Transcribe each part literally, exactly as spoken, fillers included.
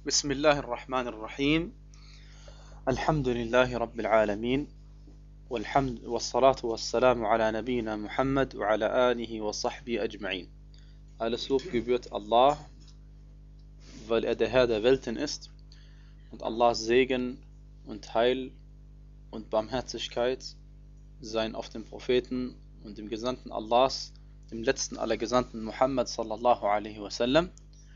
بسم الله الرحمن الرحيم. الحمد لله رب العالمين والحمد والصلاة والسلام على نبينا Muhammad وعلى آله وصحبه أجمعين. Alles Lob gebührt Allah, weil er der Herr der Welten ist, und Allahs Segen und Heil und Barmherzigkeit seien auf dem Propheten und dem Gesandten Allahs, dem letzten aller Gesandten Muhammad sallallahu alaihi wasallam.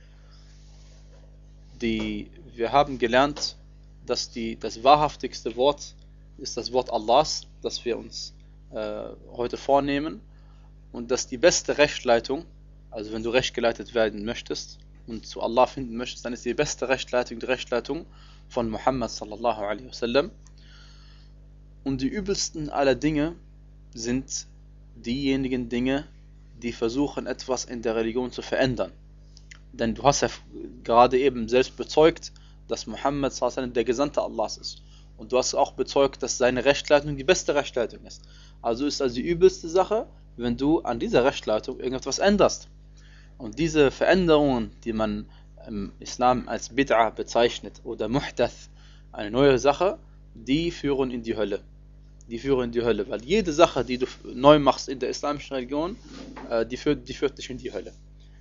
Die, wir haben gelernt, dass die, das wahrhaftigste Wort ist das Wort Allahs, das wir uns äh, heute vornehmen, und dass die beste Rechtleitung, also wenn du rechtgeleitet werden möchtest und zu Allah finden möchtest, dann ist die beste Rechtleitung die Rechtleitung von Muhammad sallallahu alaihi wasallam. Und die übelsten aller Dinge sind diejenigen Dinge, die versuchen, etwas in der Religion zu verändern. Denn du hast ja gerade eben selbst bezeugt, dass Muhammad sallallahu alaihi wasallam der Gesandte Allahs ist. Und du hast auch bezeugt, dass seine Rechtleitung die beste Rechtleitung ist. Also ist also die übelste Sache, wenn du an dieser Rechtleitung irgendetwas änderst. Und diese Veränderungen, die man im Islam als Bid'ah bezeichnet oder Muhdath, eine neue Sache, die führen in die Hölle. Die führen in die Hölle, weil jede Sache, die du neu machst in der islamischen Religion, die führt, die führt dich in die Hölle.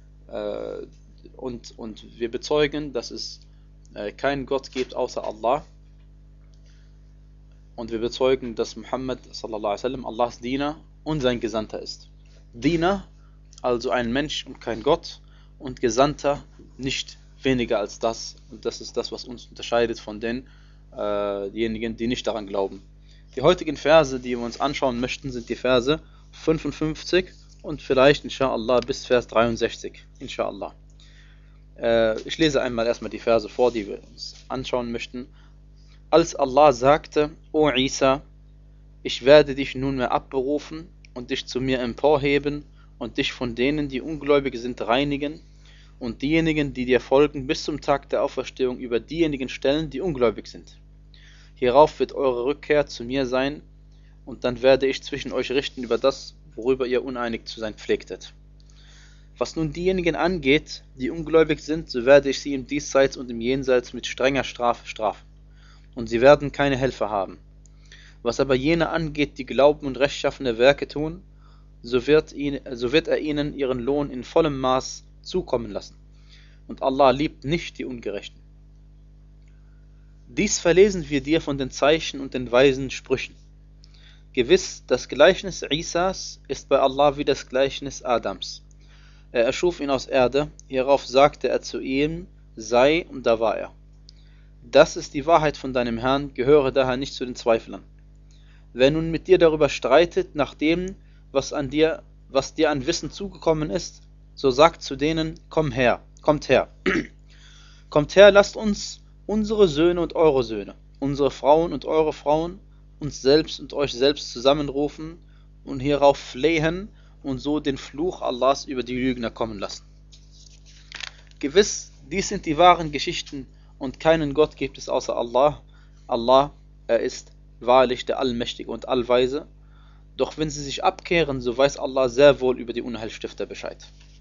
Und, und wir bezeugen, dass es keinen Gott gibt außer Allah. Und wir bezeugen, dass Muhammad sallallahu alaihi wasallam Allahs Diener und sein Gesandter ist. Diener, also ein Mensch und kein Gott, und Gesandter nicht weniger als das. Und das ist das, was uns unterscheidet von den, äh, diejenigen, die nicht daran glauben. Die heutigen Verse, die wir uns anschauen möchten, sind die Verse fünfundfünfzig und vielleicht, inshallah, bis Vers dreiundsechzig, inshallah. Äh, ich lese einmal erstmal die Verse vor, die wir uns anschauen möchten. Als Allah sagte: O Isa, ich werde dich nunmehr abberufen und dich zu mir emporheben und dich von denen, die ungläubig sind, reinigen, und diejenigen, die dir folgen, bis zum Tag der Auferstehung über diejenigen stellen, die ungläubig sind. Hierauf wird eure Rückkehr zu mir sein, und dann werde ich zwischen euch richten über das, worüber ihr uneinig zu sein pflegtet. Was nun diejenigen angeht, die ungläubig sind, so werde ich sie im Diesseits und im Jenseits mit strenger Strafe strafen, und sie werden keine Helfer haben. Was aber jene angeht, die glauben und rechtschaffene Werke tun, so wird, ihn, so wird er ihnen ihren Lohn in vollem Maß zukommen lassen. Und Allah liebt nicht die Ungerechten. Dies verlesen wir dir von den Zeichen und den weisen Sprüchen. Gewiss, das Gleichnis Isas ist bei Allah wie das Gleichnis Adams. Er erschuf ihn aus Erde, hierauf sagte er zu ihm: sei, und da war er. Das ist die Wahrheit von deinem Herrn, gehöre daher nicht zu den Zweiflern. Wer nun mit dir darüber streitet, nach dem, was, an dir, was dir an Wissen zugekommen ist, so sagt zu denen: komm her, kommt her. Kommt her, lasst uns unsere Söhne und eure Söhne, unsere Frauen und eure Frauen, uns selbst und euch selbst zusammenrufen und hierauf flehen und so den Fluch Allahs über die Lügner kommen lassen. Gewiss, dies sind die wahren Geschichten, und keinen Gott gibt es außer Allah. Allah, er ist wahrlich der Allmächtige und Allweise. Doch wenn sie sich abkehren, so weiß Allah sehr wohl über die Unheilstifter Bescheid.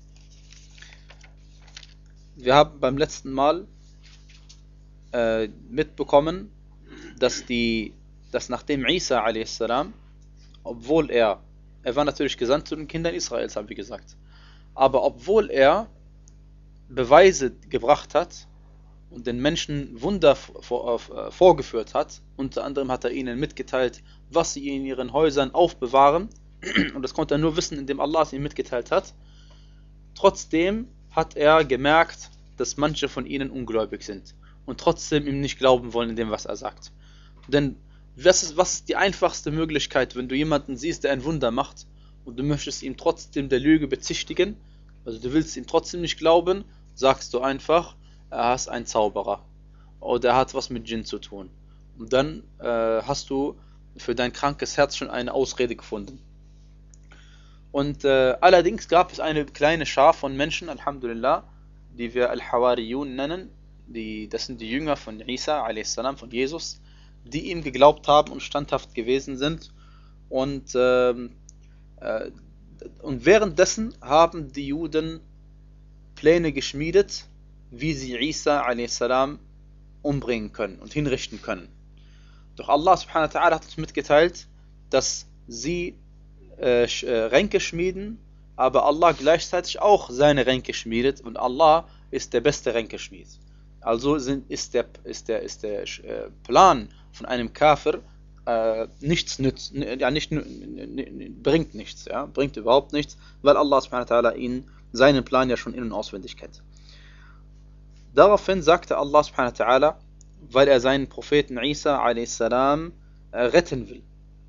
Wir haben beim letzten Mal äh, mitbekommen, dass, die, dass nachdem Isa a s, obwohl er, er war natürlich gesandt zu den Kindern Israels, haben wir gesagt, aber obwohl er Beweise gebracht hat und den Menschen Wunder vor, äh, vorgeführt hat, unter anderem hat er ihnen mitgeteilt, was sie in ihren Häusern aufbewahren, und das konnte er nur wissen, indem Allah es ihm mitgeteilt hat. Trotzdem hat er gemerkt, dass manche von ihnen ungläubig sind und trotzdem ihm nicht glauben wollen in dem, was er sagt. Denn was ist, was ist die einfachste Möglichkeit, wenn du jemanden siehst, der ein Wunder macht, und du möchtest ihm trotzdem der Lüge bezichtigen, also du willst ihm trotzdem nicht glauben, sagst du einfach: er ist ein Zauberer oder er hat was mit Djinn zu tun. Und dann äh, hast du für dein krankes Herz schon eine Ausrede gefunden. Und äh, allerdings gab es eine kleine Schar von Menschen, Alhamdulillah, die wir Al-Hawariyun nennen, die, das sind die Jünger von Isa a s, von Jesus, die ihm geglaubt haben und standhaft gewesen sind. Und, äh, äh, und währenddessen haben die Juden Pläne geschmiedet, wie sie Isa a s. umbringen können und hinrichten können. Doch Allah subhanahu wa ta'ala hat uns mitgeteilt, dass sie äh, Ränke schmieden, aber Allah gleichzeitig auch seine Ränke schmiedet und Allah ist der beste Ränkeschmied. Also sind, ist der, ist der, ist der äh, Plan von einem Kafir äh, nichts nützt, ja, nicht, bringt nichts, ja, bringt überhaupt nichts, weil Allah subhanahu wa ta'ala ihn, seinen Plan ja schon in- und auswendig kennt. Daraufhin sagte Allah subhanahu wa ta'ala, weil er seinen Propheten Isa a s. äh, retten will.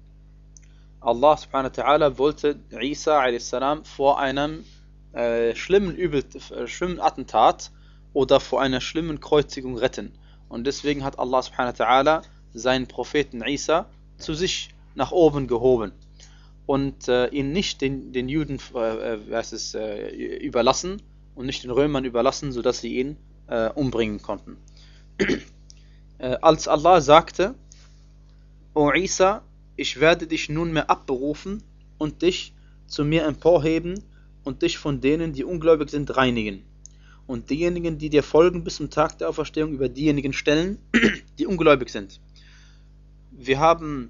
Allah subhanahu wa ta'ala wollte Isa a s. vor einem äh, schlimmen, Übel, äh, schlimmen Attentat oder vor einer schlimmen Kreuzigung retten. Und deswegen hat Allah subhanahu wa ta'ala seinen Propheten Isa zu sich nach oben gehoben und äh, ihn nicht den, den Juden äh, was ist, äh, überlassen und nicht den Römern überlassen, sodass sie ihn äh, umbringen konnten. äh, als Allah sagte, O Isa, ich werde dich nunmehr abberufen und dich zu mir emporheben und dich von denen, die ungläubig sind, reinigen. Und diejenigen, die dir folgen bis zum Tag der Auferstehung, über diejenigen stellen, die ungläubig sind. Wir haben,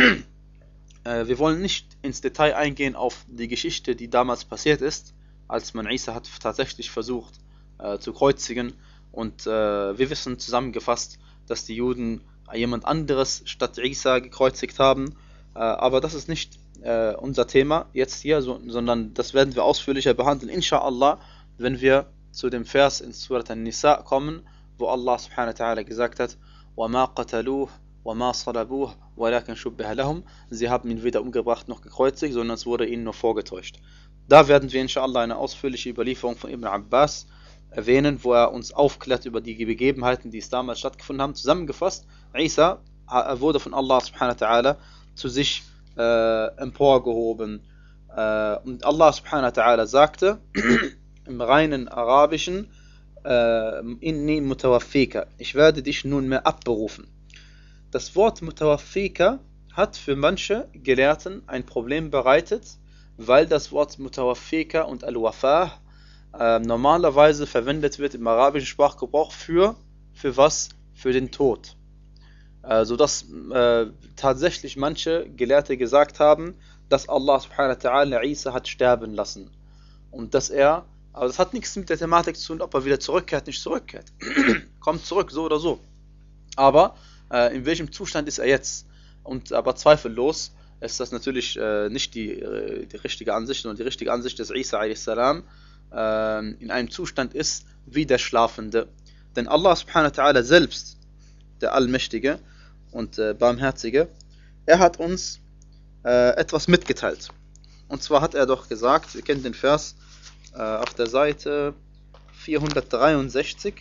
äh, wir wollen nicht ins Detail eingehen auf die Geschichte, die damals passiert ist, als man Isa hat tatsächlich versucht äh, zu kreuzigen. Und äh, wir wissen zusammengefasst, dass die Juden jemand anderes statt Isa gekreuzigt haben. Äh, aber das ist nicht äh, unser Thema jetzt hier, so, sondern das werden wir ausführlicher behandeln, inshallah, wenn wir zu dem Vers in Surat An-Nisa kommen, wo Allah subhanahu wa ta'ala gesagt hat, وَمَا قَتَلُوهُ وَمَا صَلَبُوهُ وَلَكِنْ شُبِّهَ لَهُمْ. Sie haben ihn weder umgebracht noch gekreuzigt, sondern es wurde ihnen nur vorgetäuscht. Da werden wir inshallah eine ausführliche Überlieferung von Ibn Abbas erwähnen, wo er uns aufklärt über die Begebenheiten, die es damals stattgefunden haben. Zusammengefasst, Isa wurde von Allah subhanahu wa ta'ala zu sich äh, emporgehoben. Äh, und Allah subhanahu wa ta'ala sagte im reinen Arabischen, äh, Inni mutawaffika, ich werde dich nunmehr abberufen. Das Wort mutawaffika hat für manche Gelehrten ein Problem bereitet, weil das Wort mutawaffika und al-wafah äh, normalerweise verwendet wird im arabischen Sprachgebrauch für, für was? Für den Tod. Äh, sodass äh, tatsächlich manche Gelehrte gesagt haben, dass Allah subhanahu wa ta'ala Isa hat sterben lassen. Und dass er, aber das hat nichts mit der Thematik zu tun, ob er wieder zurückkehrt, nicht zurückkehrt. Kommt zurück, so oder so. Aber äh, in welchem Zustand ist er jetzt? Und aber zweifellos ist das natürlich äh, nicht die, äh, die richtige Ansicht, sondern die richtige Ansicht, dass Isa a s. Äh, in einem Zustand ist wie der Schlafende. Denn Allah subhanahu wa ta'ala selbst, der Allmächtige und äh, Barmherzige, er hat uns äh, etwas mitgeteilt. Und zwar hat er doch gesagt, wir kennen den Vers äh, auf der Seite vierhundertdreiundsechzig,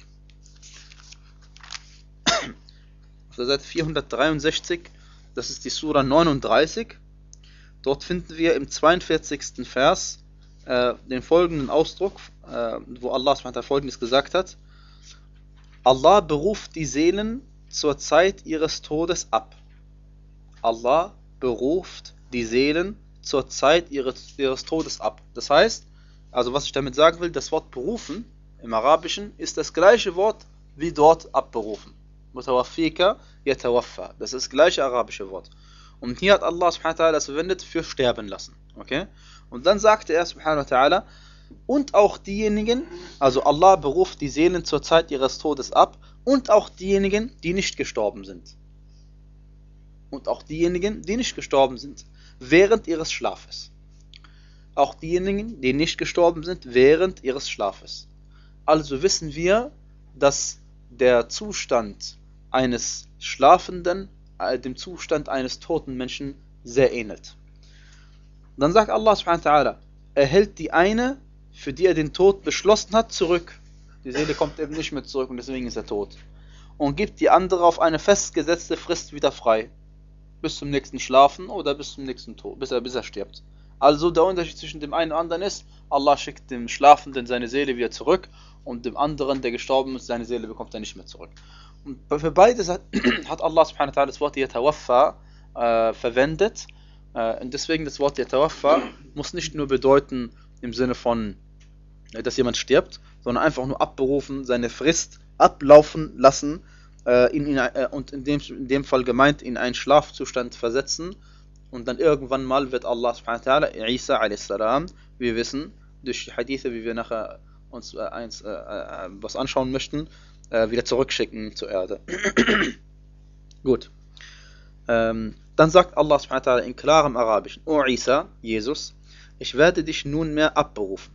auf der Seite vierhundertdreiundsechzig, das ist die Sura neununddreißig. Dort finden wir im zweiundvierzigsten Vers äh, den folgenden Ausdruck, äh, wo Allah subhanahu wa ta'ala folgendes gesagt hat: Allah beruft die Seelen zur Zeit ihres Todes ab. Allah beruft die Seelen zur Zeit ihres, ihres Todes ab. Das heißt, also was ich damit sagen will, das Wort berufen im Arabischen ist das gleiche Wort wie dort abberufen. Mutawaffika yatawaffa. Das ist das gleiche arabische Wort. Und hier hat Allah subhanahu wa ta'ala das verwendet für sterben lassen. Okay? Und dann sagte er subhanahu wa ta'ala, und auch diejenigen, also Allah beruft die Seelen zur Zeit ihres Todes ab, und auch diejenigen, die nicht gestorben sind. Und auch diejenigen, die nicht gestorben sind, während ihres Schlafes. Auch diejenigen, die nicht gestorben sind, während ihres Schlafes. Also wissen wir, dass der Zustand eines Schlafenden dem Zustand eines toten Menschen sehr ähnelt. Dann sagt Allah subhanahu wa ta'ala, er hält die eine, für die er den Tod beschlossen hat, zurück. Die Seele kommt eben nicht mehr zurück und deswegen ist er tot. Und gibt die andere auf eine festgesetzte Frist wieder frei. Bis zum nächsten Schlafen oder bis zum nächsten Tod, bis er, bis er stirbt. Also der Unterschied zwischen dem einen und anderen ist, Allah schickt dem Schlafenden seine Seele wieder zurück und dem anderen, der gestorben ist, seine Seele bekommt er nicht mehr zurück. Und für beides hat, hat Allah subhanahu wa ta'ala das Wort Yatawaffa äh, verwendet. Äh, und deswegen das Wort Yatawaffa muss nicht nur bedeuten im Sinne von dass jemand stirbt, sondern einfach nur abberufen, seine Frist ablaufen lassen äh, in, in, äh, und in dem, in dem Fall gemeint in einen Schlafzustand versetzen und dann irgendwann mal wird Allah subhanahu wa ta'ala Isa a s, wir wissen, durch die Hadithe, wie wir nachher uns äh, eins, äh, äh, was anschauen möchten, äh, wieder zurückschicken zur Erde. Gut. Ähm, dann sagt Allah subhanahu wa ta'ala in klarem Arabischen: O Isa, Jesus, ich werde dich nunmehr abberufen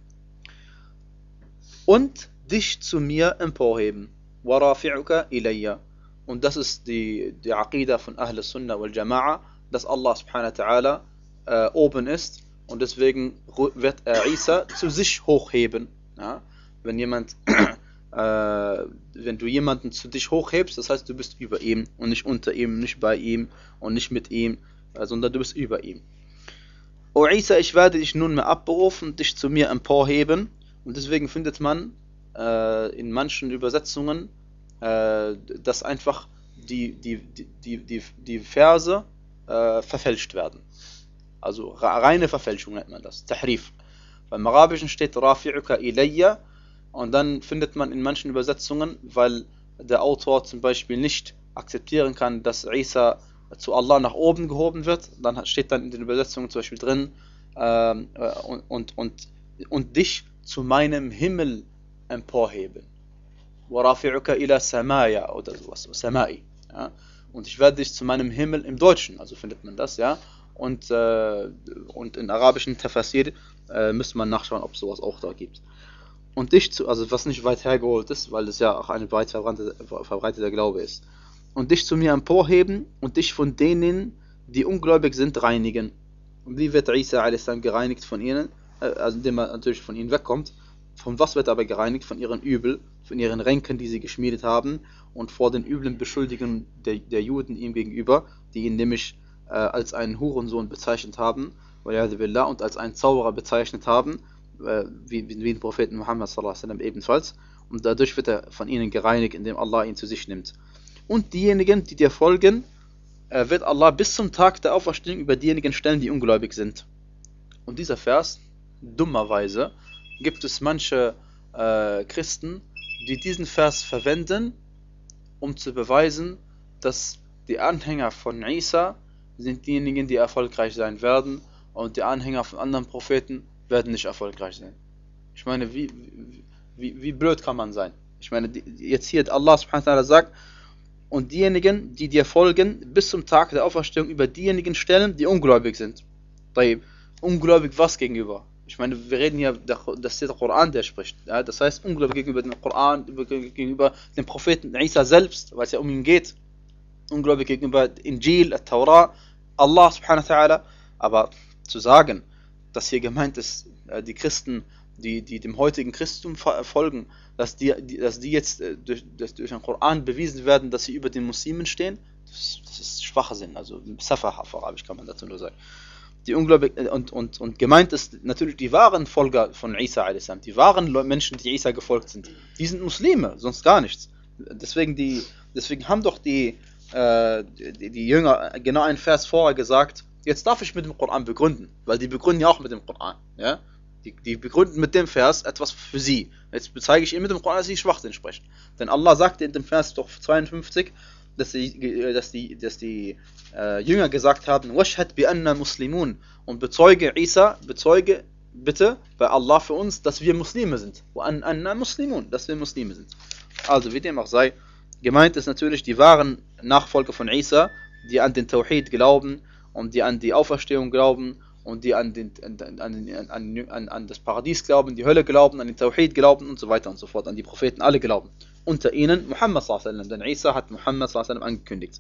und dich zu mir emporheben. وَرَافِعُكَ إِلَيَّ. Und das ist die, die Aqida von Ahl Sunnah wal Jama'a, dass Allah subhanahu wa ta'ala äh, oben ist und deswegen wird er Isa zu sich hochheben. Ja? Wenn jemand äh, wenn du jemanden zu dich hochhebst, das heißt, du bist über ihm und nicht unter ihm, nicht bei ihm und nicht mit ihm, äh, sondern du bist über ihm. O Isa, ich werde dich nunmehr abberufen und dich zu mir emporheben. Und deswegen findet man äh, in manchen Übersetzungen, äh, dass einfach die, die, die, die, die Verse äh, verfälscht werden. Also reine Verfälschung nennt man das, Tahrif. Beim Arabischen steht Rafi'uka ilayya und dann findet man in manchen Übersetzungen, weil der Autor zum Beispiel nicht akzeptieren kann, dass Isa zu Allah nach oben gehoben wird, dann steht dann in den Übersetzungen zum Beispiel drin äh, und, und, und, und dich zu meinem Himmel emporheben. وَرَافِعُكَ إِلَى سَمَايَ oder sowas, Samai. Ja? Und ich werde dich zu meinem Himmel im Deutschen, also findet man das, ja. Und, äh, und in arabischen Tafasir äh, müsste man nachschauen, ob es sowas auch da gibt. Und dich zu, also was nicht weit hergeholt ist, weil es ja auch ein weit verbreiteter, verbreiteter Glaube ist. Und dich zu mir emporheben und dich von denen, die ungläubig sind, reinigen. Und wie wird Isa a s gereinigt von ihnen? Also indem er natürlich von ihnen wegkommt. Von was wird er aber gereinigt? Von ihren Übel, von ihren Ränken, die sie geschmiedet haben und vor den üblen Beschuldigungen der, der Juden ihm gegenüber, die ihn nämlich äh, als einen Hurensohn bezeichnet haben und als einen Zauberer bezeichnet haben, äh, wie, wie den Propheten Muhammad sallallahu alaihi wasallam ebenfalls. Und dadurch wird er von ihnen gereinigt, indem Allah ihn zu sich nimmt. Und diejenigen, die dir folgen, äh, wird Allah bis zum Tag der Auferstehung über diejenigen stellen, die ungläubig sind. Und dieser Vers, dummerweise, gibt es manche äh, Christen, die diesen Vers verwenden, um zu beweisen, dass die Anhänger von Isa sind diejenigen, die erfolgreich sein werden und die Anhänger von anderen Propheten werden nicht erfolgreich sein. Ich meine, wie, wie, wie blöd kann man sein? Ich meine, die, jetzt hier Allah subhanahu wa ta'ala sagt, und diejenigen, die dir folgen, bis zum Tag der Auferstehung über diejenigen stellen, die ungläubig sind. Ungläubig was gegenüber? Ich meine, wir reden hier, das ist der Koran, der spricht. Ja? Das heißt, ungläubig gegenüber dem Koran, gegenüber dem Propheten Isa selbst, weil es ja um ihn geht. Ungläubig gegenüber Injil, Torah, Allah subhanahu wa ta'ala. Aber zu sagen, dass hier gemeint ist, die Christen, die, die dem heutigen Christentum folgen, dass die, die, dass die jetzt durch, dass durch den Koran bewiesen werden, dass sie über den Muslimen stehen, das, das ist Schwachsinn. Also Safaha auf Arabisch kann man dazu nur sagen. Die Ungläubig und, und, und gemeint ist natürlich die wahren Folger von Isa a s, die wahren Menschen, die Isa gefolgt sind. Die sind Muslime, sonst gar nichts. Deswegen, die, deswegen haben doch die, äh, die, die Jünger genau einen Vers vorher gesagt, jetzt darf ich mit dem Koran begründen, weil die begründen ja auch mit dem Koran. Ja? Die, die begründen mit dem Vers etwas für sie. Jetzt zeige ich ihnen mit dem Koran, dass sie Schwachsinn sprechen. Denn Allah sagte in dem Vers doch zweiundfünfzig, dass die, dass die, dass die äh, Jünger gesagt haben, Washhad bi anna Muslimun, und bezeuge Isa, bezeuge bitte bei Allah für uns, dass wir Muslime sind. Wa anna Muslimun, dass wir Muslime sind. Also wie dem auch sei, gemeint ist natürlich die wahren Nachfolger von Isa, die an den Tawhid glauben und die an die Auferstehung glauben und die an, den, an, an, an, an, an das Paradies glauben, die Hölle glauben, an den Tawhid glauben und so weiter und so fort, an die Propheten alle glauben. Unter ihnen Muhammad sallallahu alaihi wasallam, denn Isa hat Muhammad sallallahu alaihi wasallam angekündigt.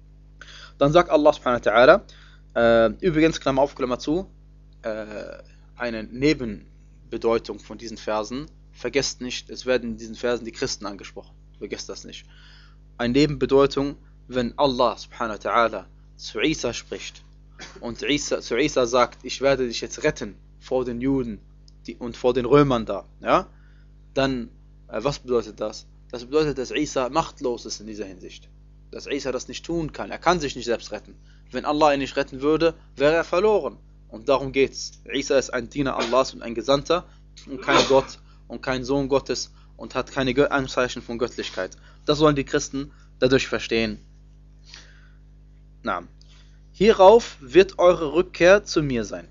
Dann sagt Allah subhanahu wa ta'ala, äh, übrigens, Klammer auf, Klammer zu, äh, eine Nebenbedeutung von diesen Versen, vergesst nicht, es werden in diesen Versen die Christen angesprochen, vergesst das nicht. Eine Nebenbedeutung, wenn Allah subhanahu wa ta'ala zu Isa spricht und Isa, zu Isa sagt, ich werde dich jetzt retten vor den Juden die, und vor den Römern da, ja, dann, äh, was bedeutet das? Das bedeutet, dass Isa machtlos ist in dieser Hinsicht. Dass Isa das nicht tun kann. Er kann sich nicht selbst retten. Wenn Allah ihn nicht retten würde, wäre er verloren. Und darum geht's. Isa ist ein Diener Allahs und ein Gesandter und kein Gott. und kein Sohn Gottes und hat keine Anzeichen von Göttlichkeit. Das sollen die Christen dadurch verstehen. Na, hierauf wird eure Rückkehr zu mir sein.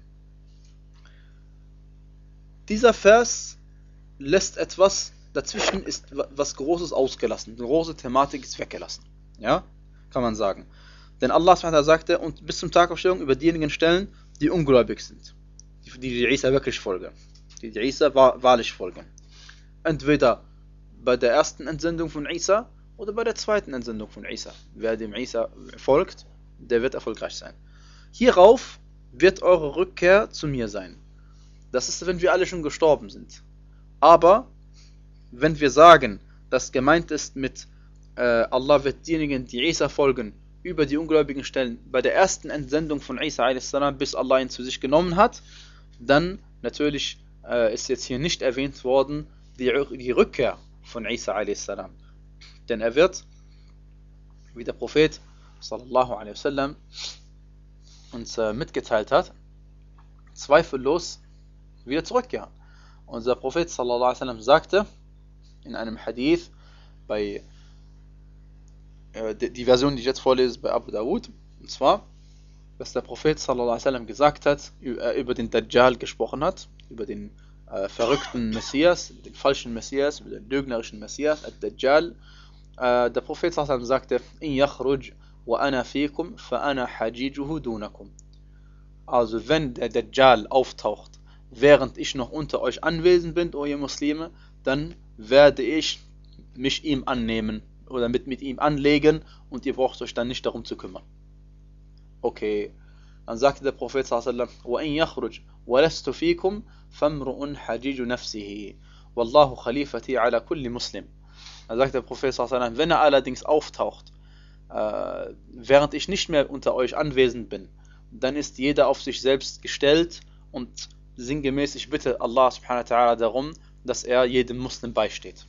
Dieser Vers lässt etwas, dazwischen ist was Großes ausgelassen. Eine große Thematik ist weggelassen. Ja, kann man sagen. Denn Allah subhanahu wa ta'ala sagte, und bis zum Tag der Auferstehung über diejenigen stellen, die ungläubig sind. Die, die Isa wirklich folgen. Die, die Isa wahrlich folgen. Entweder bei der ersten Entsendung von Isa oder bei der zweiten Entsendung von Isa. Wer dem Isa folgt, der wird erfolgreich sein. Hierauf wird eure Rückkehr zu mir sein. Das ist, wenn wir alle schon gestorben sind. Aber wenn wir sagen, dass gemeint ist mit äh, Allah wird diejenigen, die Isa folgen, über die Ungläubigen stellen, bei der ersten Entsendung von Isa a s, bis Allah ihn zu sich genommen hat, dann natürlich äh, ist jetzt hier nicht erwähnt worden, die, die Rückkehr von Isa a s. Denn er wird, wie der Prophet sallallahu alaihi wasallam uns äh, mitgeteilt hat, zweifellos wieder zurückkehren. Unser Prophet sallallahu alaihi wasallam sagte in einem Hadith bei äh, die, die Version, die ich jetzt vorlese, bei Abu Dawud, und zwar, dass der Prophet sallallahu alaihi wasallam gesagt hat, über, über den Dajjal gesprochen hat, über den äh, verrückten Messias, den falschen Messias, über den lügnerischen Messias, Ad-Dajjal. Äh, der Prophet sallallahu alaihi wasallam sagte, in yakhruj wa ana fikum fa ana hajijuhu dunakum. Also wenn der Dajjal auftaucht, während ich noch unter euch anwesend bin, o ihr Muslime, dann werde ich mich ihm annehmen oder mit, mit ihm anlegen und ihr braucht euch dann nicht darum zu kümmern. Okay, dann sagte der Prophet sallallahu alaihi wasallam, وَإِنْ يَخْرُجْ وَلَسْتُ فِيكُمْ فَامْرُؤٌ حَجِيجُ نَفْسِهِ وَاللَّهُ خَلِيفَتِي عَلَى كُلِّ مُسْلِمٍ. Dann sagt der Prophet sallallahu alaihi wasallam, wenn er allerdings auftaucht, äh, während ich nicht mehr unter euch anwesend bin, dann ist jeder auf sich selbst gestellt und sinngemäß, ich bitte Allah subhanahu wa ta'ala darum, dass er jedem Muslim beisteht.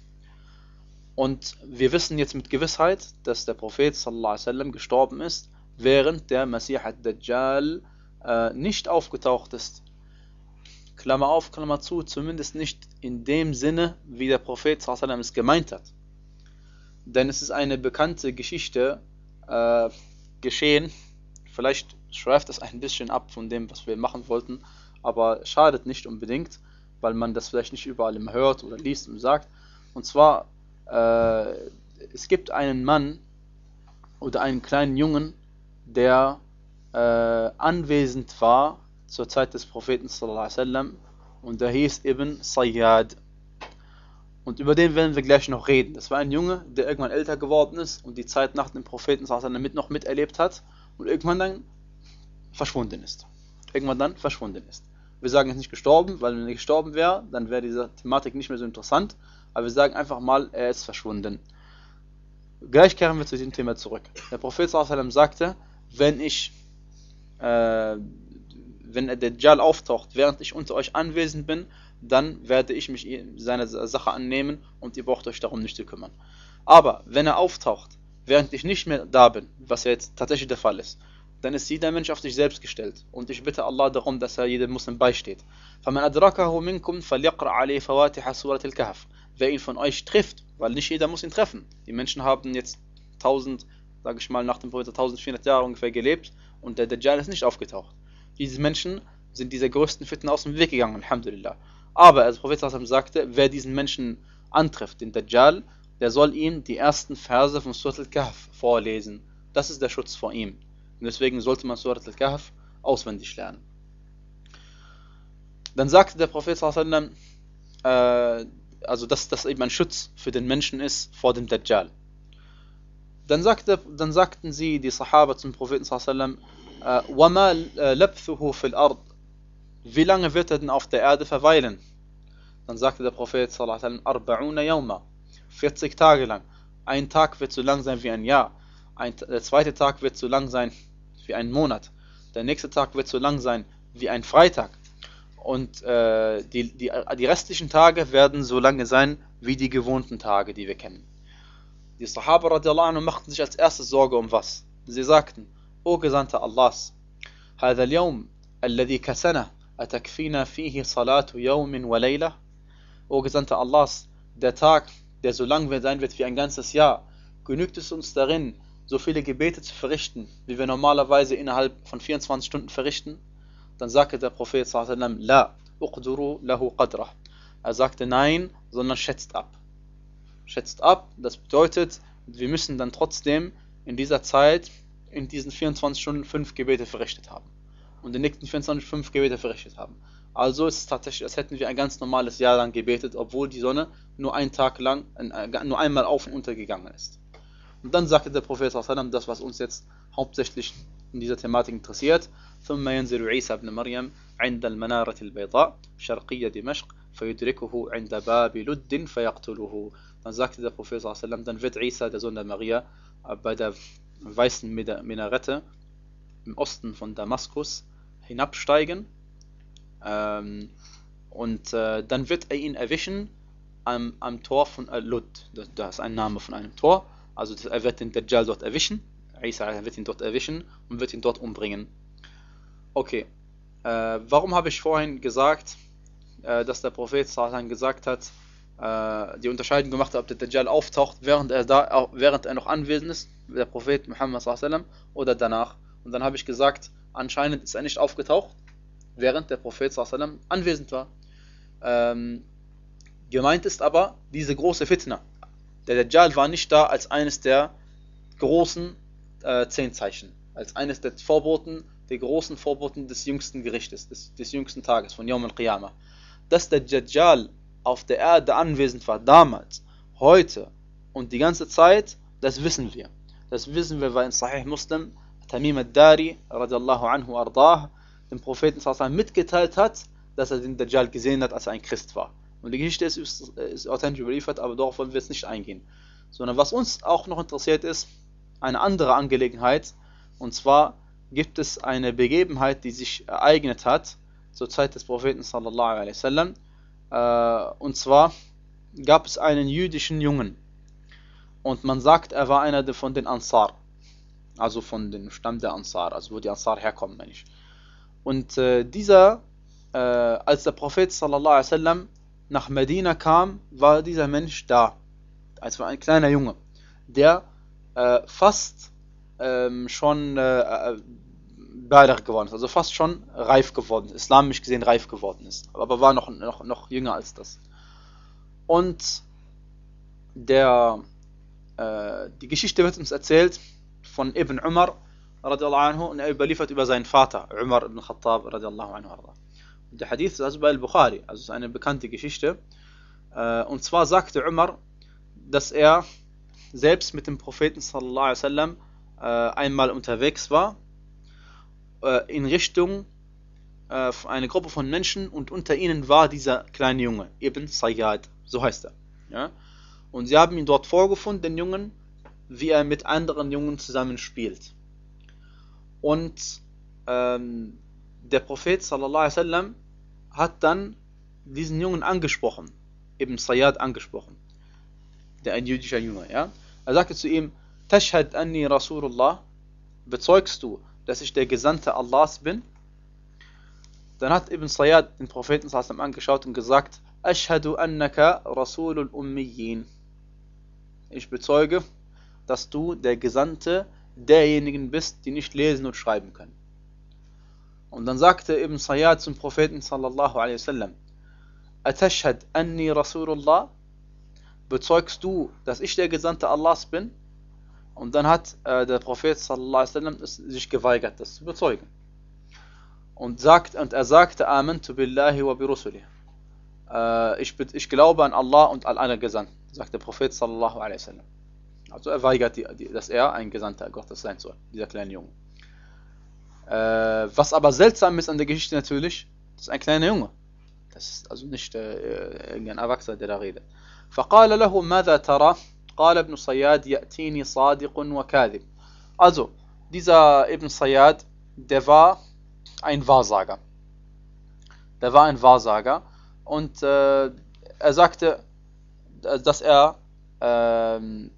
Und wir wissen jetzt mit Gewissheit, dass der Prophet sallallahu alaihi wasallam gestorben ist, während der Masih ad-Dajjal äh, nicht aufgetaucht ist. Klammer auf, Klammer zu, zumindest nicht in dem Sinne, wie der Prophet sallallahu alaihi wasallam es gemeint hat. Denn es ist eine bekannte Geschichte äh, geschehen, vielleicht schweift das ein bisschen ab von dem, was wir machen wollten, aber schadet nicht unbedingt, weil man das vielleicht nicht überall immer hört oder liest und sagt. Und zwar, äh, es gibt einen Mann oder einen kleinen Jungen, der äh, anwesend war zur Zeit des Propheten sallallahu alaihi wasallam, und der hieß Ibn Sayyad. Und über den werden wir gleich noch reden. Das war ein Junge, der irgendwann älter geworden ist und die Zeit nach dem Propheten sallallahu alaihi wasallam mit noch miterlebt hat und irgendwann dann verschwunden ist. Irgendwann dann verschwunden ist. Wir sagen jetzt nicht gestorben, weil wenn er gestorben wäre, dann wäre diese Thematik nicht mehr so interessant, aber wir sagen einfach mal, er ist verschwunden. Gleich kehren wir zu diesem Thema zurück. Der Prophet sallallahu alaihi wasallam sagte, wenn ich, äh, wenn der Dajjal auftaucht, während ich unter euch anwesend bin, dann werde ich mich seiner Sache annehmen und ihr braucht euch darum nicht zu kümmern. Aber wenn er auftaucht, während ich nicht mehr da bin, was ja jetzt tatsächlich der Fall ist, dann ist jeder Mensch auf sich selbst gestellt. Und ich bitte Allah darum, dass er jedem Muslim beisteht. فَمَنْ أَدْرَكَهُ مِنْكُمْ فَلْيَقْرَأْ عَلَيْهِ فَوَاتِحَ سُورَةِ الْكَهْفِ. Wer ihn von euch trifft, weil nicht jeder muss ihn treffen. Die Menschen haben jetzt tausend, sage ich mal, nach dem Prophet eintausendvierhundert Jahre ungefähr gelebt und der Dajjal ist nicht aufgetaucht. Diese Menschen sind dieser größten Fitna aus dem Weg gegangen, Alhamdulillah. Aber als Prophet sagte, wer diesen Menschen antrifft, den Dajjal, der soll ihm die ersten Verse von Surat al-Kahf vorlesen. Das ist der Schutz vor ihm. Und deswegen sollte man Surat al-Kahf auswendig lernen. Dann sagte der Prophet sallallahu äh, also dass das eben ein Schutz für den Menschen ist vor dem Dajjal. Dann, sagte, dann sagten sie, die Sahaba zum Propheten sallallahu وَمَا لَبْثُهُ فِي الْأَرْضِ. Wie lange wird er denn auf der Erde verweilen? Dann sagte der Prophet sallallahu alaihi wasallam, arba'una yawma, vierzig Tage lang. Ein Tag wird so lang sein wie ein Jahr. Ein, der zweite Tag wird so lang sein wie ein Monat. Der nächste Tag wird so lang sein wie ein Freitag. Und äh, die, die, die restlichen Tage werden so lange sein wie die gewohnten Tage, die wir kennen. Die Sahaba radiallahu anhu machten sich als erstes Sorge um was? Sie sagten, O Gesandter Allahs, هذا اليوم الذي كسنا أتكفينا فيه صلاة يوم وليلة. O Gesandter Allahs, der Tag, der so lang sein wird wie ein ganzes Jahr, genügt es uns darin, so viele Gebete zu verrichten, wie wir normalerweise innerhalb von vierundzwanzig Stunden verrichten? Dann sagte der Prophet sallallahu alaihi wasallam, La, uqduru lahu qadrah. Er sagte nein, sondern schätzt ab. Schätzt ab, das bedeutet, wir müssen dann trotzdem in dieser Zeit, in diesen vierundzwanzig Stunden fünf Gebete verrichtet haben. Und in den nächsten vierundzwanzig fünf Gebete verrichtet haben. Also ist es tatsächlich, als hätten wir ein ganz normales Jahr lang gebetet, obwohl die Sonne nur einen Tag lang, nur einmal auf und unter gegangen ist. Und dann sagte der Prophet sallallahu alaihi wasallam, das was uns jetzt hauptsächlich in dieser Thematik interessiert, ثم ينزل عيسى ابن مريم عند المنارة البيضاء شرقية دمشق فيدركه عند باب لد فيقتله. Dann sagte der Prophet sallallahu alaihi wasallam, dann wird Isa, der Sohn der Maria, bei der weißen Minarette im Osten von Damaskus hinabsteigen, ähm, und äh, dann wird er ihn erwischen am, am Tor von Lud. Das, das ist ein Name von einem Tor. Also er wird den Dajjal dort erwischen, Isa wird ihn dort erwischen und wird ihn dort umbringen. Okay, äh, warum habe ich vorhin gesagt, äh, dass der Prophet sallallahu gesagt hat, äh, die Unterscheidung gemacht hat, ob der Dajjal auftaucht, während er, da, während er noch anwesend ist, der Prophet Muhammad sallallahu oder danach? Und dann habe ich gesagt, anscheinend ist er nicht aufgetaucht, während der Prophet sallallahu anwesend war. Ähm, gemeint ist aber diese große Fitna. Der Dajjal war nicht da als eines der großen äh, zehn Zeichen, als eines der Vorboten, der großen Vorboten des jüngsten Gerichtes, des, des jüngsten Tages von Yawm al-Qiyamah. Dass der Dajjal auf der Erde anwesend war, damals, heute und die ganze Zeit, das wissen wir. Das wissen wir, weil in Sahih Muslim Tamim al-Dari, radiallahu anhu ardah, dem Propheten sallallahu mitgeteilt hat, dass er den Dajjal gesehen hat, als er ein Christ war. Und die Geschichte ist, ist, ist authentisch überliefert, aber darauf wollen wir jetzt nicht eingehen. Sondern was uns auch noch interessiert ist, eine andere Angelegenheit. Und zwar gibt es eine Begebenheit, die sich ereignet hat zur Zeit des Propheten sallallahu alaihi wasallam. Äh, und zwar gab es einen jüdischen Jungen. Und man sagt, er war einer von den Ansar. Also von dem Stamm der Ansar, also wo die Ansar herkommen, meine ich. Und äh, dieser, äh, als der Prophet sallallahu alaihi wasallam nach Medina kam, war dieser Mensch da. Es war ein kleiner Junge, der äh, fast ähm, schon äh, Baligh geworden ist, also fast schon reif geworden ist, islamisch gesehen reif geworden ist, aber war noch, noch, noch jünger als das. Und der, äh, die Geschichte wird uns erzählt von Ibn Umar radiallahu anhu, und er überliefert über seinen Vater, Umar ibn Khattab radiallahu anhu. Der Hadith ist also bei Al-Bukhari, also ist eine bekannte Geschichte. Und zwar sagte Umar, dass er selbst mit dem Propheten sallallahu alaihi wasallam einmal unterwegs war in Richtung eine Gruppe von Menschen, und unter ihnen war dieser kleine Junge, Ibn Sayyad, so heißt er. Ja? Und sie haben ihn dort vorgefunden, den Jungen, wie er mit anderen Jungen zusammen spielt. Und ähm, der Prophet sallallahu alaihi wasallam hat dann diesen Jungen angesprochen, Ibn Sayyad angesprochen, der ein jüdischer Junge, ja. Er sagte zu ihm, Tashhad anni Rasulullah, bezeugst du, dass ich der Gesandte Allahs bin? Dann hat Ibn Sayyad den Propheten sallallahu alaihi wasallam angeschaut und gesagt, Ashhadu annaka Rasulul Ummiyin. Ich bezeuge, dass du der Gesandte derjenigen bist, die nicht lesen und schreiben können. Und dann sagte Ibn Sayyad zum Propheten sallallahu alaihi wasallam, Atashhad anni Rasulullah, bezeugst du, dass ich der Gesandte Allahs bin? Und dann hat äh, der Prophet sallallahu alaihi wasallam sich geweigert, das zu bezeugen. Und, sagt, und er sagte, Amantu billahi wa bi rusulih. Äh, ich, ich glaube an Allah und all alle Gesandten, sagt der Prophet sallallahu alaihi wasallam. Also er weigert, die, die, dass er ein Gesandter Gottes sein soll, dieser kleine Junge. Äh, was aber seltsam ist an der Geschichte natürlich, das ist ein kleiner Junge. Das ist also nicht äh, irgendein Erwachsener, der da redet. فقال له ماذا ترى؟ قال ابن صياد يأتيني صادق وكاذب. Also, dieser Ibn Sayyad, der war ein Wahrsager. Der war ein Wahrsager. Und äh, er sagte, dass er, äh, äh,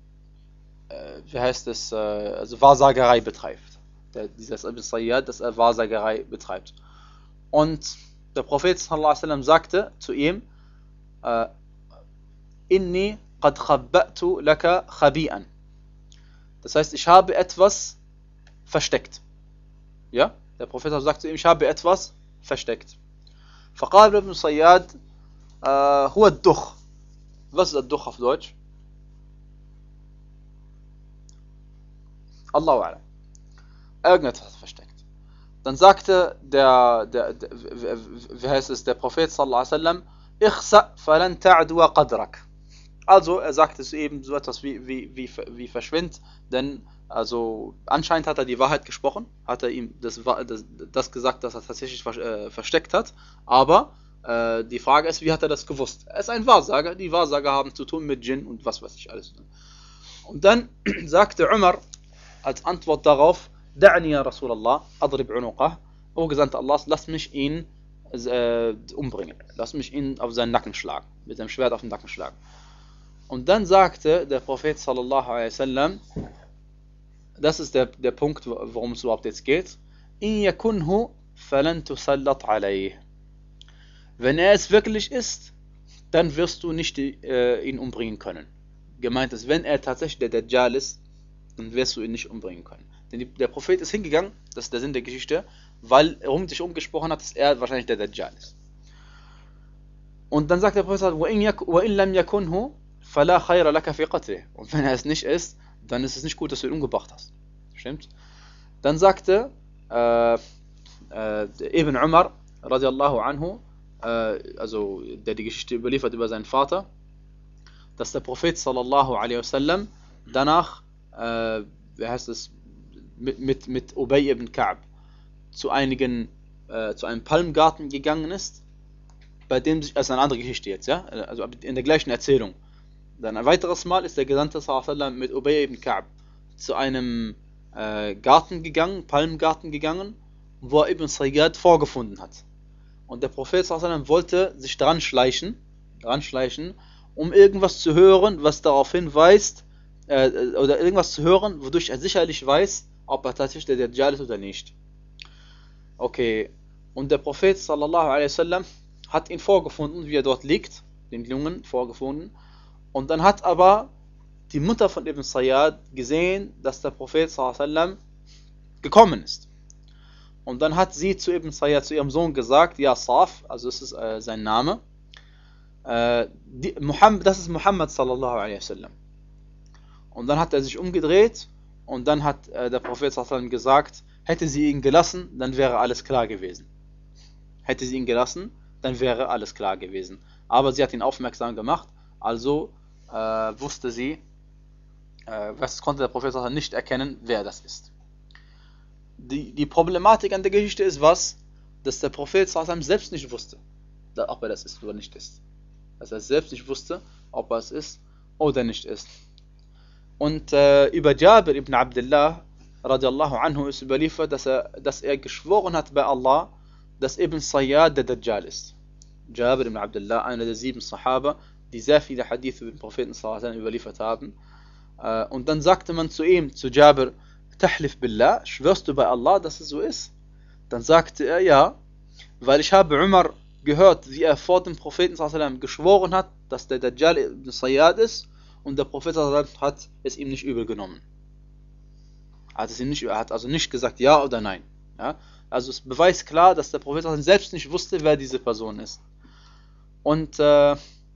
wie heißt es, äh, also Wahrsagerei betreibt. Der, dieser Ibn Sayyad, dass er Wahrsagerei betreibt. Und der Prophet sallallahu alaihi wasallam sagte zu ihm, äh, inni qad khabba'tu laka khabi'an. Das heißt, ich habe etwas versteckt. Ja? Der Prophet sagt zu ihm, ich habe etwas versteckt. فقال ابن صياد äh, هو الدخ. Was ist الدخ auf Deutsch? Allahu a'lam. Irgendetwas versteckt. Dann sagte der, der, der wie heißt es, der Prophet sallallahu alaihi wasallam, ikhsa falan ta'dwa qadrak. Also er sagte es eben so etwas wie, wie, wie, wie verschwind, denn also anscheinend hat er die Wahrheit gesprochen, hat er ihm das, das, das gesagt, dass er tatsächlich äh, versteckt hat, aber äh, die Frage ist, wie hat er das gewusst? Er ist ein Wahrsager, die Wahrsager haben zu tun mit Djinn und was weiß ich alles. Und dann sagte Umar als Antwort darauf, Da'ni ya Rasulallah, adrib unuqah, O Gesandter Allahs, lass mich ihn äh, umbringen, lass mich ihn auf seinen Nacken schlagen, mit seinem Schwert auf den Nacken schlagen. Und dann sagte der Prophet sallallahu alaihi wasallam, das ist der, der Punkt, worum es überhaupt jetzt geht, in yakunhu falan tusallat alayh. Wenn er es wirklich ist, dann wirst du nicht äh, ihn umbringen können. Gemeint ist, wenn er tatsächlich der Dajjal ist, dann wirst du ihn nicht umbringen können. Denn die, der Prophet ist hingegangen, das ist der Sinn der Geschichte, weil er um sich umgesprochen hat, dass er wahrscheinlich der Dajjal ist. Und dann sagt der Prophet, وَإِن لَمْ يَكُنْهُ فَلَا خَيْرَ لَكَ فِي قَتْلِهِ. Und wenn er es nicht ist, dann ist es nicht gut, dass du ihn umgebracht hast. Stimmt? Dann sagte äh, äh, Ibn Umar, radiallahu anhu, äh, also der die Geschichte überliefert über seinen Vater, dass der Prophet sallallahu alaihi wasallam danach, äh, wie heißt es, mit, mit, mit Ubay ibn Ka'b zu einigen, äh, zu einem Palmgarten gegangen ist, bei dem sich, also eine andere Geschichte jetzt, ja, also in der gleichen Erzählung. Dann ein weiteres Mal ist der Gesandte sallallahu alaihi wasallam mit Ubay ibn Ka'b zu einem äh, Garten gegangen, Palmgarten gegangen, wo er Ibn Sayyad vorgefunden hat. Und der Prophet sallallahu alaihi wasallam wollte sich dran schleichen, dran schleichen, um irgendwas zu hören, was darauf hinweist, äh, oder irgendwas zu hören, wodurch er sicherlich weiß, ob er tatsächlich der Dajjal ist oder nicht. Okay, und der Prophet sallallahu alaihi wasallam hat ihn vorgefunden, wie er dort liegt, den Jungen vorgefunden, und dann hat aber die Mutter von Ibn Sayyad gesehen, dass der Prophet sallallahu alaihi wasallam gekommen ist. Und dann hat sie zu Ibn Sayyad, zu ihrem Sohn gesagt, ja Saf, also das ist äh, sein Name, äh, die, Muhammad, das ist Muhammad sallallahu alaihi wasallam. Und dann hat er sich umgedreht und dann hat äh, der Prophet sallallahu alaihi wasallam gesagt, hätte sie ihn gelassen, dann wäre alles klar gewesen. Hätte sie ihn gelassen, dann wäre alles klar gewesen. Aber sie hat ihn aufmerksam gemacht, also äh, wusste sie, äh, was konnte der Prophet sallallahu alaihi wasallam nicht erkennen, wer das ist. Die, die Problematik an der Geschichte ist was? Dass der Prophet sallallahu alaihi wasallam selbst nicht wusste, ob er das ist oder nicht ist. Dass er selbst nicht wusste, ob er es ist oder nicht ist. Und äh, über Jabir ibn Abdullah radiallahu anhu ist überliefert, dass er, dass er geschworen hat bei Allah, dass Ibn Sayyad der Dajjal ist. Jabir ibn Abdullah, einer der sieben Sahaba, die sehr viele Hadith über den Propheten sallallahu alaihi wasallam überliefert haben. Äh, und dann sagte man zu ihm, zu Jabir, Tahlif billah, schwörst du bei Allah, dass es so ist? Dann sagte er, ja, weil ich habe Umar gehört, wie er vor dem Propheten sallallahu alaihi wasallam geschworen hat, dass der Dajjal ibn Sayyad ist, und der Prophet sallallahu alaihi wasallam hat es ihm nicht übel genommen. Hat es ihm nicht, er hat also nicht gesagt ja oder nein. Ja? Also es beweist klar, dass der Prophet sallallahu alaihi wasallam selbst nicht wusste, wer diese Person ist. Und äh,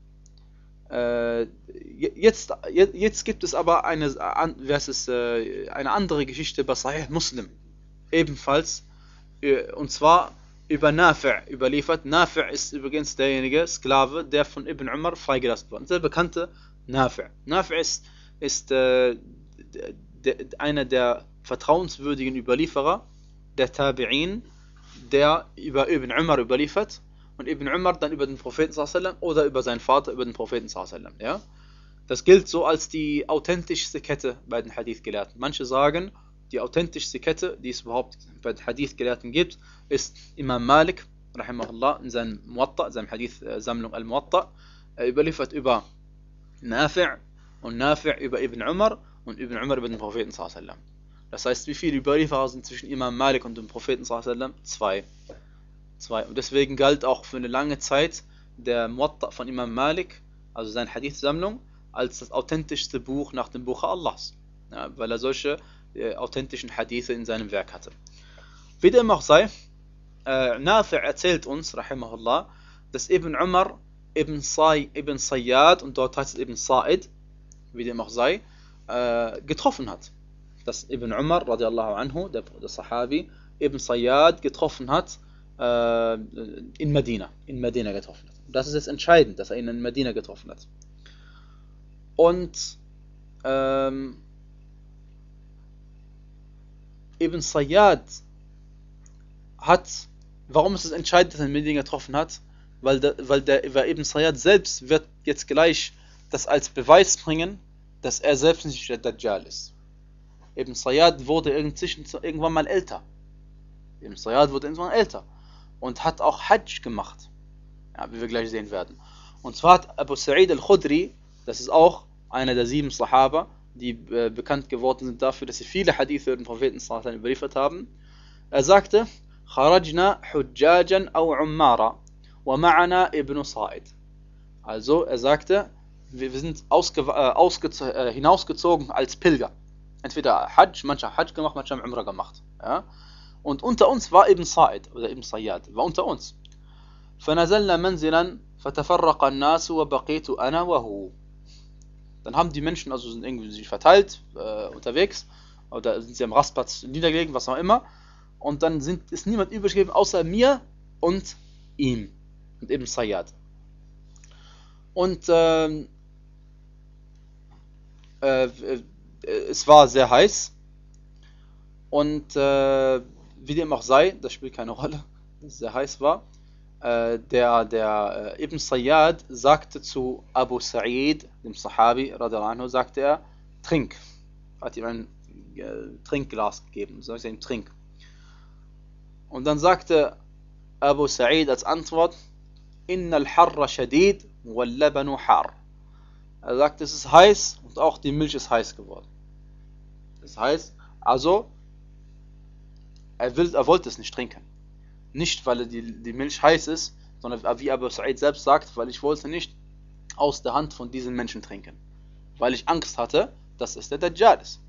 äh, jetzt, jetzt gibt es aber eine, ist, äh, eine andere Geschichte bei Sahih Muslim. Ebenfalls, und zwar über Nafi' überliefert. Nafi' ist übrigens derjenige Sklave, der von Ibn Umar freigelassen wurde. Der bekannte Nafi'. Nafi' ist, ist äh, de, de, einer der vertrauenswürdigen Überlieferer der Tabi'in, der über Ibn Umar überliefert und Ibn Umar dann über den Propheten sallallahu alaihi wasallam oder über seinen Vater über den Propheten sallallahu alaihi wasallam. Ja? Das gilt so als die authentischste Kette bei den Hadith-Gelehrten. Manche sagen, die authentischste Kette, die es überhaupt bei den Hadith-Gelehrten gibt, ist Imam Malik, rahimahullah, in seinem Muwatta, seinem Hadith-Sammlung Al-Muwatta, er überliefert über Nafi' und Nafi' über Ibn Umar und Ibn Umar über den Propheten sallallahu alaihi wasallam. Das heißt, wie viele Überlieferer sind zwischen Imam Malik und dem Propheten sallallahu alaihi wasallam? Zwei. Zwei. Und deswegen galt auch für eine lange Zeit der Muwatta von Imam Malik, also seine Hadith-Sammlung, als das authentischste Buch nach dem Buch Allahs, ja, weil er solche äh, authentischen Hadithe in seinem Werk hatte. Wie dem auch sei, äh, Nafi' erzählt uns, rahimahullah, dass Ibn Umar Ibn, Say, Ibn Sayyad, und dort heißt es Ibn Sa'id, wie dem auch sei, äh, getroffen hat. Dass Ibn Umar, radiallahu anhu, der, der Sahabi, Ibn Sayyad getroffen hat, äh, in Medina, in Medina getroffen hat. Das ist jetzt entscheidend, dass er ihn in Medina getroffen hat. Und ähm, Ibn Sayyad hat, warum ist es entscheidend, dass er in Medina getroffen hat? Weil, der, weil, der, weil Ibn Sayyad selbst wird jetzt gleich das als Beweis bringen, dass er selbst nicht der Dajjal ist. Ibn Sayyad wurde irgendwann mal älter. Ibn Sayyad wurde irgendwann älter und hat auch Hajj gemacht, ja, wie wir gleich sehen werden. Und zwar hat Abu Sa'id al-Khudri, das ist auch einer der sieben Sahaba, die äh, bekannt geworden sind dafür, dass sie viele Hadithe über den Propheten sallallahu alaihi wasallam überliefert haben. Er sagte: "Kharajna hujjajan aw ummara wa ma'ana ibn Sa'id." Also er sagte, wir, wir sind ausge, äh, ausge, äh, hinausgezogen als Pilger. Entweder Hajj, manche haben Hajj gemacht, manche haben Umrah gemacht. Ja? Und unter uns war Ibn Sa'id oder Ibn Sayyad, war unter uns. فَنَزَلْنَا مَنْزِلًا فَتَفَرَّقَ النَّاسُ وَبَقِيتُ أَنَا وَهُ. Dann haben die Menschen also sind irgendwie sich verteilt, äh, unterwegs, oder sind sie am Rastplatz niedergelegen, was auch immer. Und dann sind, ist niemand übrig geblieben, außer mir und ihm, und Ibn Sayyad. Und ähm, äh, äh, es war sehr heiß. Und äh, wie dem auch sei, das spielt keine Rolle, dass es sehr heiß war. Äh, der der äh, Ibn Sayyad sagte zu Abu Sa'id, dem Sahabi, radiallahu anhu, sagte er: Trink. Hat ihm ein äh, Trinkglas gegeben. So ist er ihm: Trink. Und dann sagte Abu Sa'id als Antwort: Innal harra shadid wal labanu har. Er sagt, es ist heiß und auch die Milch ist heiß geworden. Das heißt, also, er, will, er wollte es nicht trinken. Nicht, weil die, die Milch heiß ist, sondern wie Abu Sa'id selbst sagt, weil ich wollte nicht aus der Hand von diesen Menschen trinken. Weil ich Angst hatte, dass es der Dajjal ist.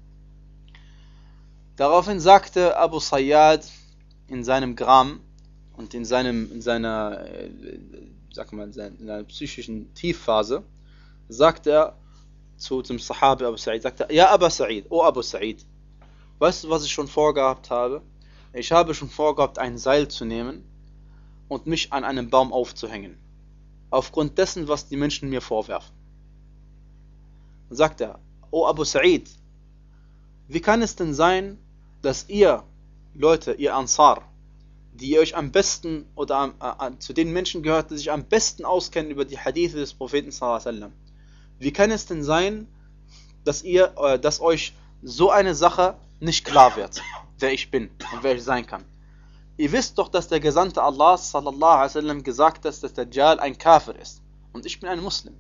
Daraufhin sagte Abu Sayyad in seinem Gram und in, seinem, in seiner, äh, sag mal, in seiner, in seiner psychischen Tiefphase, sagt er zu dem Sahabi Abu Sa'id, sagt er: Ja, Abu Sa'id, oh Abu Sa'id, weißt du, was ich schon vorgehabt habe? Ich habe schon vorgehabt, ein Seil zu nehmen und mich an einem Baum aufzuhängen, aufgrund dessen, was die Menschen mir vorwerfen. Dann sagt er: Oh Abu Sa'id, wie kann es denn sein, dass ihr Leute, ihr Ansar, die ihr euch am besten oder äh, äh, zu den Menschen gehört, die sich am besten auskennen über die Hadithe des Propheten sallallahu alaihi wasallam, wie kann es denn sein, dass ihr, äh, dass euch so eine Sache nicht klar wird, wer ich bin und wer ich sein kann? Ihr wisst doch, dass der Gesandte Allah sallallahu alaihi wasallam gesagt hat, dass der Dajjal ein Kafir ist und ich bin ein Muslim.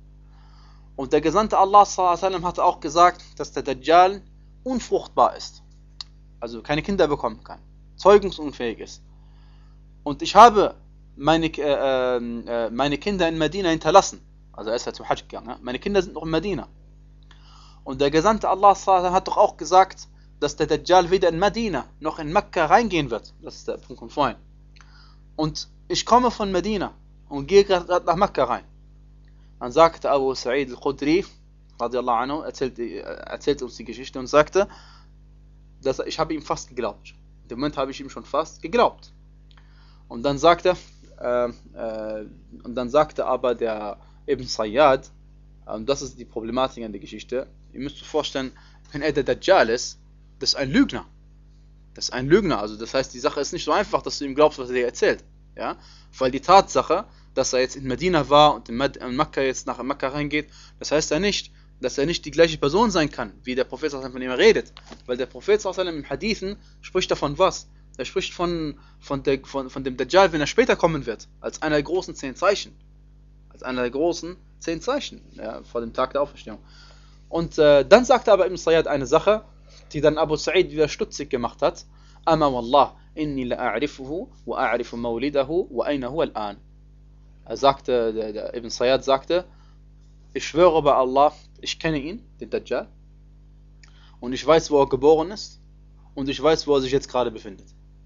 Und der Gesandte Allah sallallahu alaihi wasallam hat auch gesagt, dass der Dajjal unfruchtbar ist, also keine Kinder bekommen kann, zeugungsunfähig ist. Und ich habe meine, äh, äh, meine Kinder in Medina hinterlassen. Also er ist ja zum Hajj gegangen. Ja? Meine Kinder sind noch in Medina. Und der Gesandte Allah hat doch auch gesagt, dass der Dajjal weder in Medina noch in Mekka reingehen wird. Das ist der Punkt von vorhin. Und ich komme von Medina und gehe gerade nach Mekka rein. Dann sagte Abu Sa'id al-Khudri, radiallahu anhu, erzählt, erzählt uns die Geschichte und sagte, dass ich habe ihm fast geglaubt. In dem Moment habe ich ihm schon fast geglaubt. Und dann sagte, äh, äh, und dann sagte aber der Ibn Sayyad, und das ist die Problematik an der Geschichte, ihr müsst euch vorstellen, wenn er der Dajjal ist, das ist ein Lügner. Das ist ein Lügner, also das heißt, die Sache ist nicht so einfach, dass du ihm glaubst, was er dir erzählt. Ja? Weil die Tatsache, dass er jetzt in Medina war und in Mekka jetzt nach Mekka reingeht, das heißt ja nicht, dass er nicht die gleiche Person sein kann, wie der Prophet sallallahu alaihi wasallam von ihm redet. Weil der Prophet sallallahu alaihi wasallam im Hadithen spricht davon was? Er spricht von, von, der, von, von dem Dajjal, wenn er später kommen wird, als einer der großen zehn Zeichen. Als einer der großen zehn Zeichen, ja, vor dem Tag der Auferstehung. Und äh, dann sagte aber Ibn Sayyad eine Sache, die dann Abu Sa'id wieder stutzig gemacht hat. Ama wallah, inni la a'rifuhu wa a'rifu mawlidahu wa ayna huwa al-an. Er sagte, der, der Ibn Sayyad sagte, ich schwöre bei Allah, ich kenne ihn, den Dajjal, und ich weiß, wo er geboren ist, und ich weiß, wo er sich jetzt gerade befindet.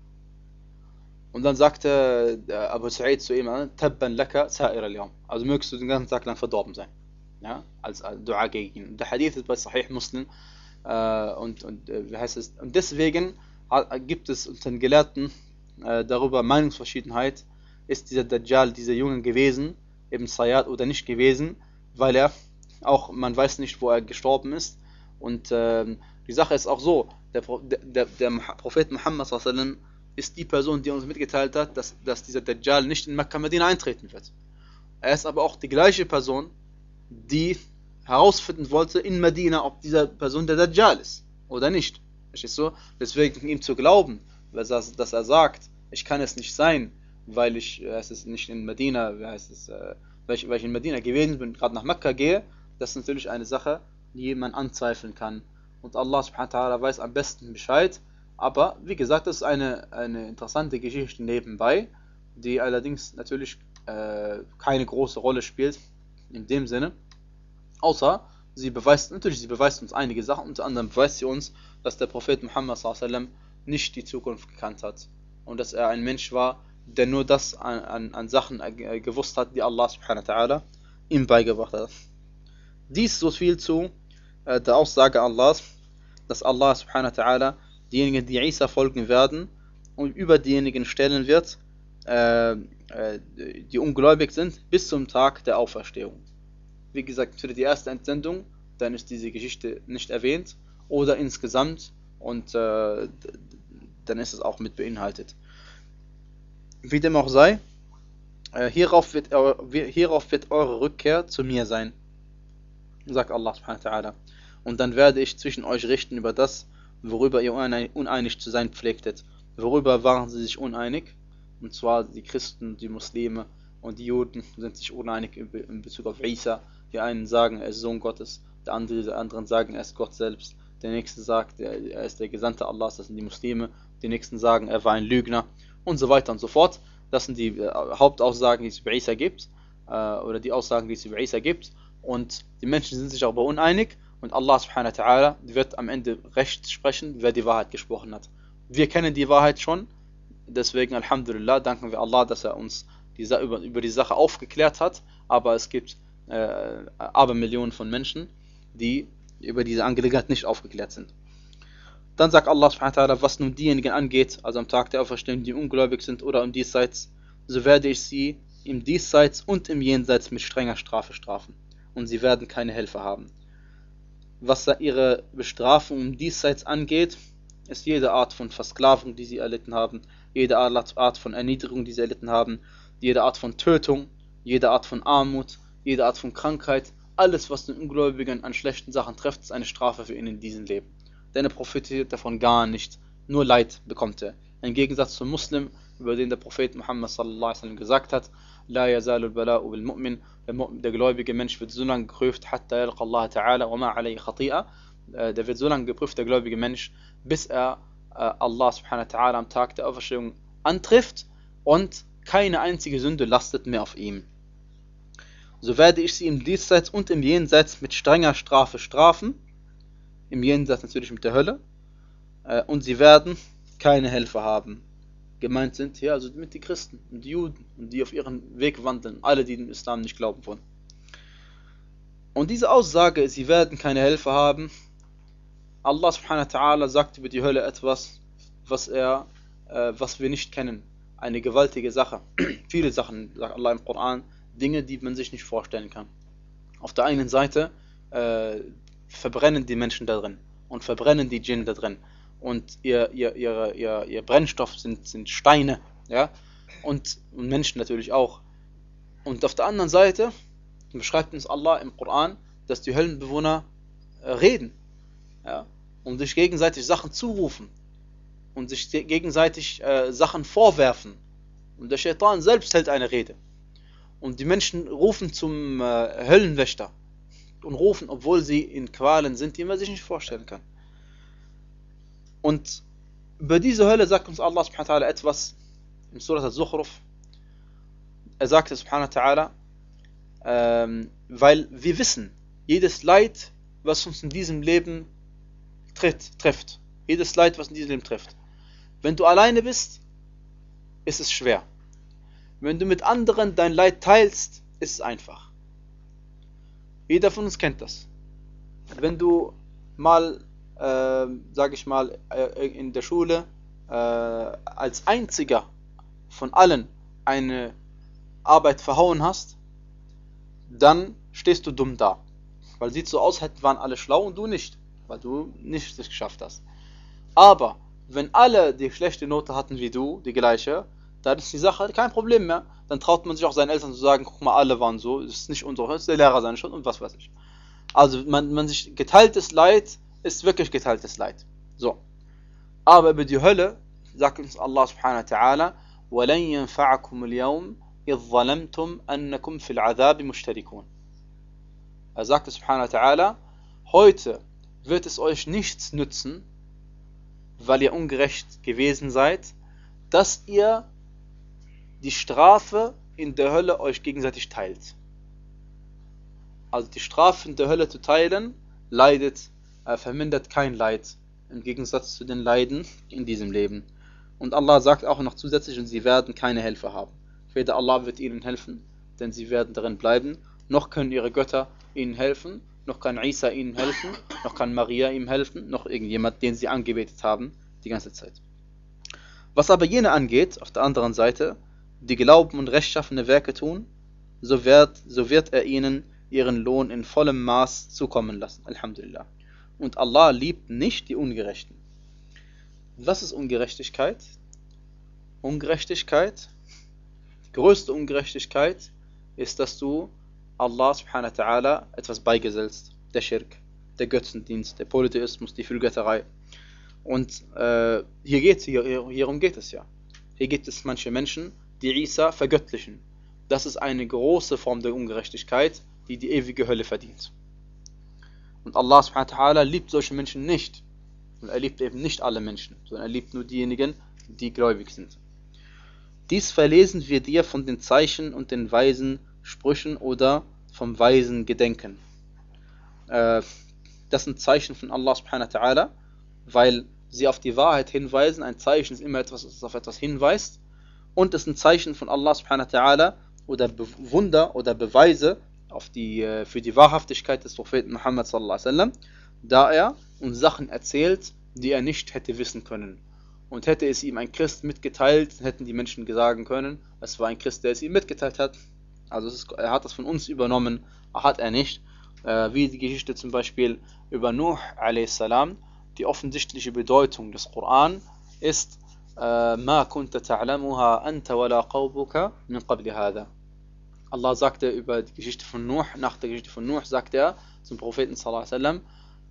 Und dann sagte der Abu Sa'id zu ihm, Tabban laka sa'ir al-yawm. Also mögst du den ganzen Tag lang verdorben sein. Ja, als, als Dua gegen ihn. Der Hadith ist bei Sahih Muslim, äh, und, und äh, wie heißt es? Und deswegen gibt es unter den Gelehrten äh, darüber Meinungsverschiedenheit, ist dieser Dajjal, dieser Junge gewesen, Ibn Sayyad oder nicht gewesen, weil er auch, man weiß nicht, wo er gestorben ist. Und äh, die Sache ist auch so, der, der, der Prophet Muhammad sallallahu alaihi wasallam ist die Person, die uns mitgeteilt hat, dass, dass dieser Dajjal nicht in Mekka Medina eintreten wird. Er ist aber auch die gleiche Person, die herausfinden wollte in Medina, ob dieser Person der Dajjal ist oder nicht. Verstehst du? Deswegen ihm zu glauben, dass er sagt, ich kann es nicht sein, weil ich es ist nicht in Medina, wie heißt es, weil ich, weil ich in Medina gewesen bin, gerade nach Mekka gehe, das ist natürlich eine Sache, die man anzweifeln kann. Und Allah subhanahu wa ta'ala weiß am besten Bescheid. Aber wie gesagt, das ist eine, eine interessante Geschichte nebenbei, die allerdings natürlich äh, keine große Rolle spielt in dem Sinne. Außer sie beweist, natürlich sie beweist uns einige Sachen, unter anderem beweist sie uns, dass der Prophet Muhammad sallallahu alaihi wasallam nicht die Zukunft gekannt hat und dass er ein Mensch war, der nur das an, an, an Sachen äh, gewusst hat, die Allah subhanahu wa ta'ala ihm beigebracht hat. Dies so viel zu äh, der Aussage Allahs, dass Allah subhanahu wa ta'ala diejenigen, die Isa folgen werden und über diejenigen stellen wird, äh, äh, die ungläubig sind, bis zum Tag der Auferstehung. Wie gesagt, für die erste Entsendung, dann ist diese Geschichte nicht erwähnt, oder insgesamt, und äh, dann ist es auch mit beinhaltet. Wie dem auch sei, äh, hierauf, wird, äh, hierauf wird eure Rückkehr zu mir sein, sagt Allah subhanahu wa ta'ala. Und dann werde ich zwischen euch richten über das, worüber ihr uneinig zu sein pflegtet. Worüber waren sie sich uneinig? Und zwar die Christen, die Muslime und die Juden sind sich uneinig in Bezug auf Isa. Die einen sagen, er ist Sohn Gottes, der andere, die anderen sagen, er ist Gott selbst. Der nächste sagt, er ist der Gesandte Allahs, das sind die Muslime. Die nächsten sagen, er war ein Lügner und so weiter und so fort. Das sind die Hauptaussagen, die es über Isa gibt, oder die Aussagen, die es über Isa gibt. Und die Menschen sind sich aber uneinig. Und Allah subhanahu wa ta'ala wird am Ende recht sprechen, wer die Wahrheit gesprochen hat. Wir kennen die Wahrheit schon, deswegen Alhamdulillah, danken wir Allah, dass er uns die, über, über die Sache aufgeklärt hat, aber es gibt äh, Abermillionen von Menschen, die über diese Angelegenheit nicht aufgeklärt sind. Dann sagt Allah subhanahu wa ta'ala, was nun diejenigen angeht, also am Tag der Auferstehung, die ungläubig sind oder im Diesseits, so werde ich sie im Diesseits und im Jenseits mit strenger Strafe strafen. Und sie werden keine Helfer haben. Was ihre Bestrafung im Diesseits angeht, ist jede Art von Versklavung, die sie erlitten haben, jede Art von Erniedrigung, die sie erlitten haben, jede Art von Tötung, jede Art von Armut, jede Art von Krankheit, alles, was den Ungläubigen an schlechten Sachen trifft, ist eine Strafe für ihn in diesem Leben. Denn er profitiert davon gar nicht, nur Leid bekommt er. Im Gegensatz zum Muslim, über den der Prophet Muhammad sallallahu alaihi wasallam gesagt hat, La yazalu al-bala'u bil mu'min, der gläubige Mensch wird so lange geprüft, hatta yalqa Allah ta'ala wa ma alayhi khati'a, der wird so lange geprüft, der gläubige Mensch, bis er Allah subhanahu wa ta'ala am Tag der Auferstehung antrifft und keine einzige Sünde lastet mehr auf ihm. So werde ich sie im Diesseits und im Jenseits mit strenger Strafe strafen, im Jenseits natürlich mit der Hölle, und sie werden keine Helfer haben. Gemeint sind hier also mit die Christen und die Juden und die auf ihren Weg wandeln, alle, die dem Islam nicht glauben wollen. Und diese Aussage, sie werden keine Helfer haben, Allah subhanahu wa ta'ala sagt über die Hölle etwas, was er, äh, was wir nicht kennen. Eine gewaltige Sache. Viele Sachen, sagt Allah im Koran, Dinge, die man sich nicht vorstellen kann. Auf der einen Seite äh, verbrennen die Menschen da drin und verbrennen die Djinn da drin. Und ihr, ihr, ihr, ihr, ihr Brennstoff sind, sind Steine, ja, und, und Menschen natürlich auch. Und auf der anderen Seite beschreibt uns Allah im Koran, dass die Höllenbewohner äh, reden, ja, und sich gegenseitig Sachen zurufen und sich gegenseitig äh, Sachen vorwerfen. Und der Shaitan selbst hält eine Rede. Und die Menschen rufen zum äh, Höllenwächter und rufen, obwohl sie in Qualen sind, die man sich nicht vorstellen kann. Und über diese Hölle sagt uns Allah subhanahu wa ta'ala etwas im Surah al-Zukhruf. er sagte subhanahu wa ta'ala, ähm, weil wir wissen, jedes Leid, was uns in diesem Leben tritt, trifft, jedes Leid, was in diesem Leben trifft, wenn du alleine bist, ist es schwer. Wenn du mit anderen dein Leid teilst, ist es einfach. Jeder von uns kennt das. Wenn du mal, äh, sag ich mal, äh, in der Schule äh, als einziger von allen eine Arbeit verhauen hast, dann stehst du dumm da. Weil sieht so aus, als waren alle schlau und du nicht, weil du nicht es geschafft hast. Aber wenn alle die schlechte Note hatten wie du, die gleiche, dann ist die Sache kein Problem mehr. Dann traut man sich auch seinen Eltern zu sagen, guck mal, alle waren so, das ist nicht unsere Schuld, das ist der Lehrer seine Schuld und was weiß ich. Also man, man sich geteiltes Leid ist wirklich geteiltes Leid. So. Aber über die Hölle sagt uns Allah subhanahu wa ta'ala, وَلَنْ يَنْفَعَكُمُ الْيَوْمِ إِذْ ظَلَمْتُمْ أَنَّكُمْ فِي الْعَذَابِ مُشْتَرِكُونَ. Er sagte subhanahu wa ta'ala, heute wird es euch nichts nützen, weil ihr ungerecht gewesen seid, dass ihr die Strafe in der Hölle euch gegenseitig teilt. Also die Strafe in der Hölle zu teilen, leidet, äh, vermindert kein Leid, im Gegensatz zu den Leiden in diesem Leben. Und Allah sagt auch noch zusätzlich, und sie werden keine Helfer haben. Weder Allah wird ihnen helfen, denn sie werden darin bleiben, noch können ihre Götter ihnen helfen, noch kann Isa ihnen helfen, noch kann Maria ihm helfen, noch irgendjemand, den sie angebetet haben, die ganze Zeit. Was aber jene angeht, auf der anderen Seite, die glauben und rechtschaffene Werke tun, so wird, so wird er ihnen ihren Lohn in vollem Maß zukommen lassen. Alhamdulillah. Und Allah liebt nicht die Ungerechten. Was ist Ungerechtigkeit? Ungerechtigkeit, die größte Ungerechtigkeit ist, dass du Allah subhanahu wa ta'ala etwas beigesellst. Der Schirk, der Götzendienst, der Polytheismus, die Vielgötterei. Und äh, hier geht's, hier, hierum geht es ja. Hier gibt es manche Menschen, die Isa vergöttlichen. Das ist eine große Form der Ungerechtigkeit, die die ewige Hölle verdient. Und Allah subhanahu wa ta'ala liebt solche Menschen nicht. Und er liebt eben nicht alle Menschen, sondern er liebt nur diejenigen, die gläubig sind. Dies verlesen wir dir von den Zeichen und den weisen Sprüchen oder vom weisen Gedenken. Äh, das sind Zeichen von Allah subhanahu wa ta'ala, weil sie auf die Wahrheit hinweisen. Ein Zeichen ist immer etwas, das auf etwas hinweist. Und es sind Zeichen von Allah subhanahu wa ta'ala oder Be Wunder oder Beweise auf die, äh, für die Wahrhaftigkeit des Propheten Muhammad sallallahu alaihi wasallam, da er uns Sachen erzählt, die er nicht hätte wissen können. Und hätte es ihm ein Christ mitgeteilt, hätten die Menschen sagen können, es war ein Christ, der es ihm mitgeteilt hat. Also es ist, er hat das von uns übernommen, hat er nicht. Äh, wie die Geschichte zum Beispiel über Nuh a.s. Die offensichtliche Bedeutung des Koran ist Ma kunta ta'lamuha anta wala qawbuka min qabli hadha. Allah sagte über die Geschichte von Nuh, nach der Geschichte von Nuh, sagte er zum Propheten sallallahu alaihi wasallam,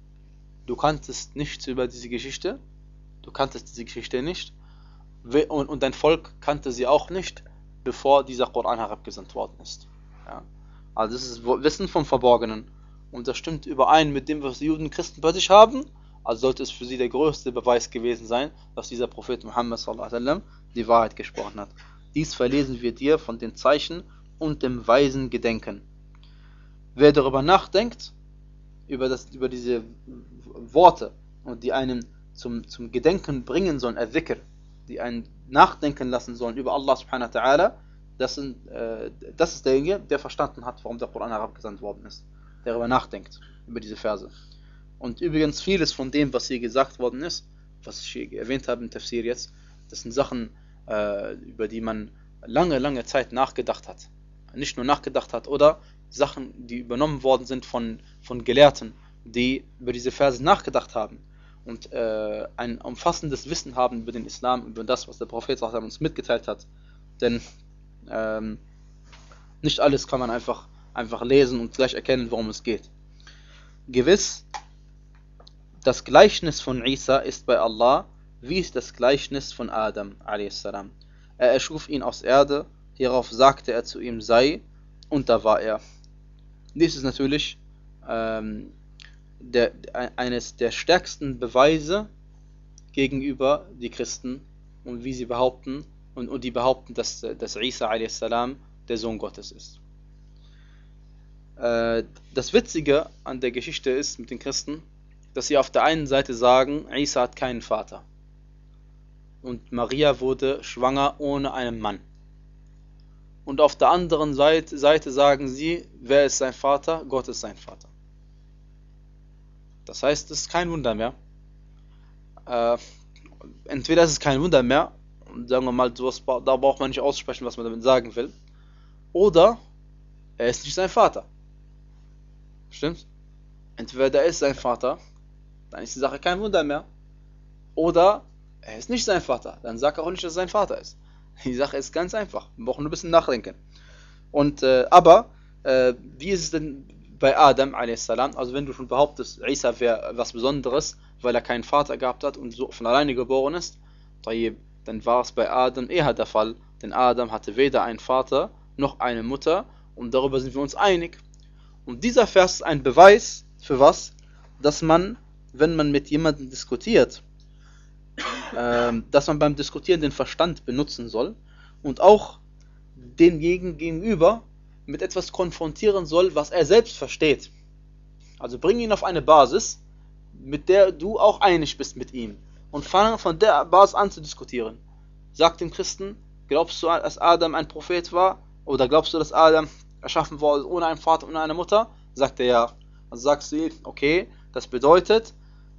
du kanntest nichts über diese Geschichte, du kanntest diese Geschichte nicht und, und dein Volk kannte sie auch nicht, bevor dieser Koran herabgesandt worden ist. Ja? Also das ist Wissen vom Verborgenen und das stimmt überein mit dem, was die Juden und Christen bei sich haben. Also sollte es für sie der größte Beweis gewesen sein, dass dieser Prophet Muhammad sallallahu alaihi wasallam die Wahrheit gesprochen hat. Dies verlesen wir dir von den Zeichen und dem weisen Gedenken. Wer darüber nachdenkt, über, das, über diese Worte, und die einen zum, zum Gedenken bringen sollen, al-Dhikr, die einen nachdenken lassen sollen über Allah subhanahu wa ta'ala, das, sind, äh, das ist derjenige, der verstanden hat, warum der Koran herabgesandt worden ist. Der darüber nachdenkt, über diese Verse. Und übrigens vieles von dem, was hier gesagt worden ist, was ich hier erwähnt habe im Tafsir jetzt, das sind Sachen, äh, über die man lange, lange Zeit nachgedacht hat. Nicht nur nachgedacht hat, oder Sachen, die übernommen worden sind von, von Gelehrten, die über diese Verse nachgedacht haben und äh, ein umfassendes Wissen haben über den Islam, über das, was der Prophet uns mitgeteilt hat. Denn ähm, nicht alles kann man einfach, einfach lesen und gleich erkennen, worum es geht. Gewiss, das Gleichnis von Isa ist bei Allah wie das Gleichnis von Adam a s. Er erschuf ihn aus Erde, hierauf sagte er zu ihm, sei, und da war er. Dies ist natürlich ähm, der, eines der stärksten Beweise gegenüber die Christen und wie sie behaupten und, und die behaupten, dass, dass Isa a s. der Sohn Gottes ist. Äh, das Witzige an der Geschichte ist mit den Christen, dass sie auf der einen Seite sagen, Isa hat keinen Vater. Und Maria wurde schwanger ohne einen Mann. Und auf der anderen Seite, Seite sagen sie, wer ist sein Vater? Gott ist sein Vater. Das heißt, es ist kein Wunder mehr. Äh, entweder ist es kein Wunder mehr, und sagen wir mal, sowas, da braucht man nicht aussprechen, was man damit sagen will, oder er ist nicht sein Vater. Stimmt? Entweder er ist sein Vater, dann ist die Sache kein Wunder mehr, oder er ist nicht sein Vater, dann sagt er auch nicht, dass er sein Vater ist. Die Sache ist ganz einfach, wir brauchen nur ein bisschen nachdenken. Und, äh, aber, äh, wie ist es denn bei Adam a s? Also wenn du schon behauptest, Isa wäre was Besonderes, weil er keinen Vater gehabt hat und so von alleine geboren ist, dann war es bei Adam eher der Fall, denn Adam hatte weder einen Vater noch eine Mutter und darüber sind wir uns einig. Und dieser Vers ist ein Beweis für was? Dass man, wenn man mit jemandem diskutiert, äh, dass man beim Diskutieren den Verstand benutzen soll und auch denjenigen gegenüber mit etwas konfrontieren soll, was er selbst versteht. Also bring ihn auf eine Basis, mit der du auch einig bist mit ihm. Und fange von der Basis an zu diskutieren. Sag dem Christen, glaubst du, dass Adam ein Prophet war? Oder glaubst du, dass Adam erschaffen wurde ohne einen Vater und eine Mutter? Sagt er ja. Also sagst du, okay, das bedeutet,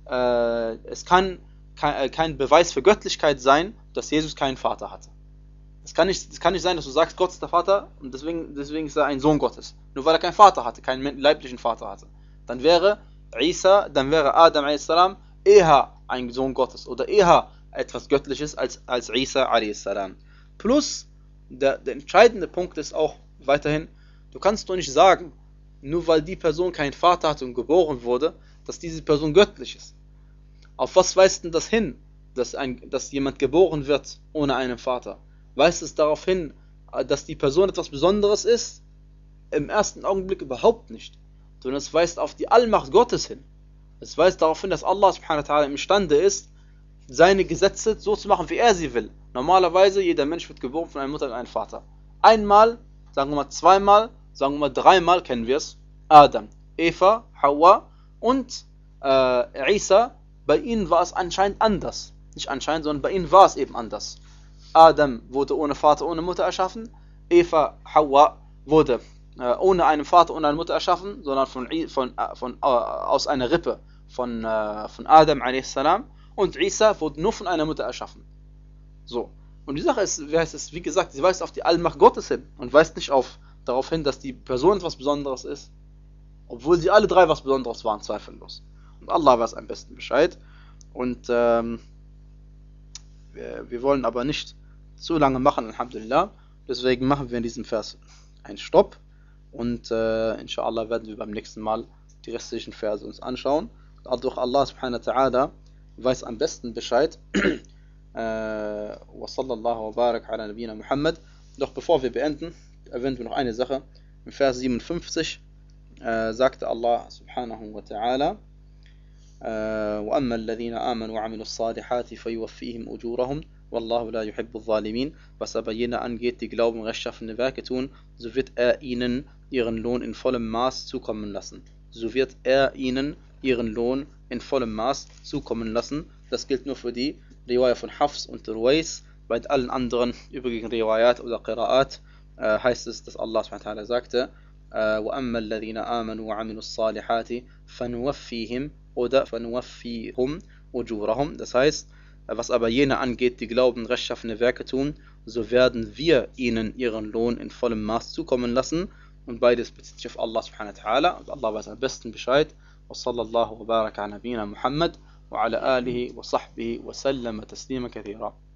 äh, es kann kein, äh, kein Beweis für Göttlichkeit sein, dass Jesus keinen Vater hatte. Es kann nicht, es kann nicht sein, dass du sagst, Gott ist der Vater und deswegen, deswegen ist er ein Sohn Gottes. Nur weil er keinen Vater hatte, keinen leiblichen Vater hatte. Dann wäre Isa, dann wäre Adam a s. eher ein Sohn Gottes oder eher etwas Göttliches als, als Isa a s. Plus, der, der entscheidende Punkt ist auch weiterhin, du kannst doch nicht sagen, nur weil die Person keinen Vater hatte und geboren wurde, dass diese Person göttlich ist. Auf was weist denn das hin, dass, ein, dass jemand geboren wird ohne einen Vater? Weist es darauf hin, dass die Person etwas Besonderes ist? Im ersten Augenblick überhaupt nicht. Sondern es weist auf die Allmacht Gottes hin. Es weist darauf hin, dass Allah subhanahu wa ta'ala imstande ist, seine Gesetze so zu machen, wie er sie will. Normalerweise, jeder Mensch wird geboren von einer Mutter und einem Vater. Einmal, sagen wir mal zweimal, sagen wir mal dreimal kennen wir es. Adam, Eva, Hawa und äh, Isa. Bei ihnen war es anscheinend anders. Nicht anscheinend, sondern bei ihnen war es eben anders. Adam wurde ohne Vater, ohne Mutter erschaffen. Eva, Hawa wurde äh, ohne einen Vater, ohne eine Mutter erschaffen, sondern von, von, von, äh, aus einer Rippe von, äh, von Adam a s. Und Isa wurde nur von einer Mutter erschaffen. So. Und die Sache ist, wie heißt es, wie gesagt, sie weist auf die Allmacht Gottes hin und weist nicht auf, darauf hin, dass die Person etwas Besonderes ist, obwohl sie alle drei was Besonderes waren, zweifellos. Und Allah weiß am besten Bescheid. Und ähm, wir, wir wollen aber nicht zu lange machen, Alhamdulillah. Deswegen machen wir in diesem Vers einen Stopp. Und äh, inshallah werden wir beim nächsten Mal die restlichen Verse uns anschauen. Dadurch Allah subhanahu wa ta'ala weiß am besten Bescheid. Wa sallallahu wa barak ala nabina Muhammad. Doch bevor wir beenden, erwähnen wir noch eine Sache. Im Vers siebenundfünfzig äh, sagte Allah subhanahu wa ta'ala: وَأَمَّا الَّذِينَ آمَنُوا وَعَمِلُوا الصَّالِحَاتِ فَيُوَفِّيهِمْ أُجُورَهُمْ وَاللَّهُ لَا يُحِبُّ الظَّالِمِينَ. Was aber jene angeht, die glauben und rechtschaffene Werke tun, so wird er ihnen ihren Lohn in vollem Maß zukommen lassen. So wird er ihnen ihren Lohn in vollem Maß zukommen lassen. Das gilt nur für die Riwaya von Hafs und Ruwais. Bei allen anderen übrigen Riwayat oder Qira'at äh, heißt es, dass Allah subhanahu wa ta'ala sagte: وَأَمَّا الَّذِينَ آمَنُوا وَعَمِلُوا الصَّالِحَاتِ فَنُوَفِّيهِمْ oder فَنُوَفِّيهُمْ أُجُورَهُمْ. Das heißt, was aber jene angeht, die glauben, rechtschaffene Werke tun, so werden wir ihnen ihren Lohn in vollem Maß zukommen lassen. Und beides bezieht sich auf Allah subhanahu wa ta'ala. Und Allah weiß am besten Bescheid. Wa sallallahu wa baraka ala nabina Muhammad wa ala alihi wa sahbihi wa sallama taslima kathira.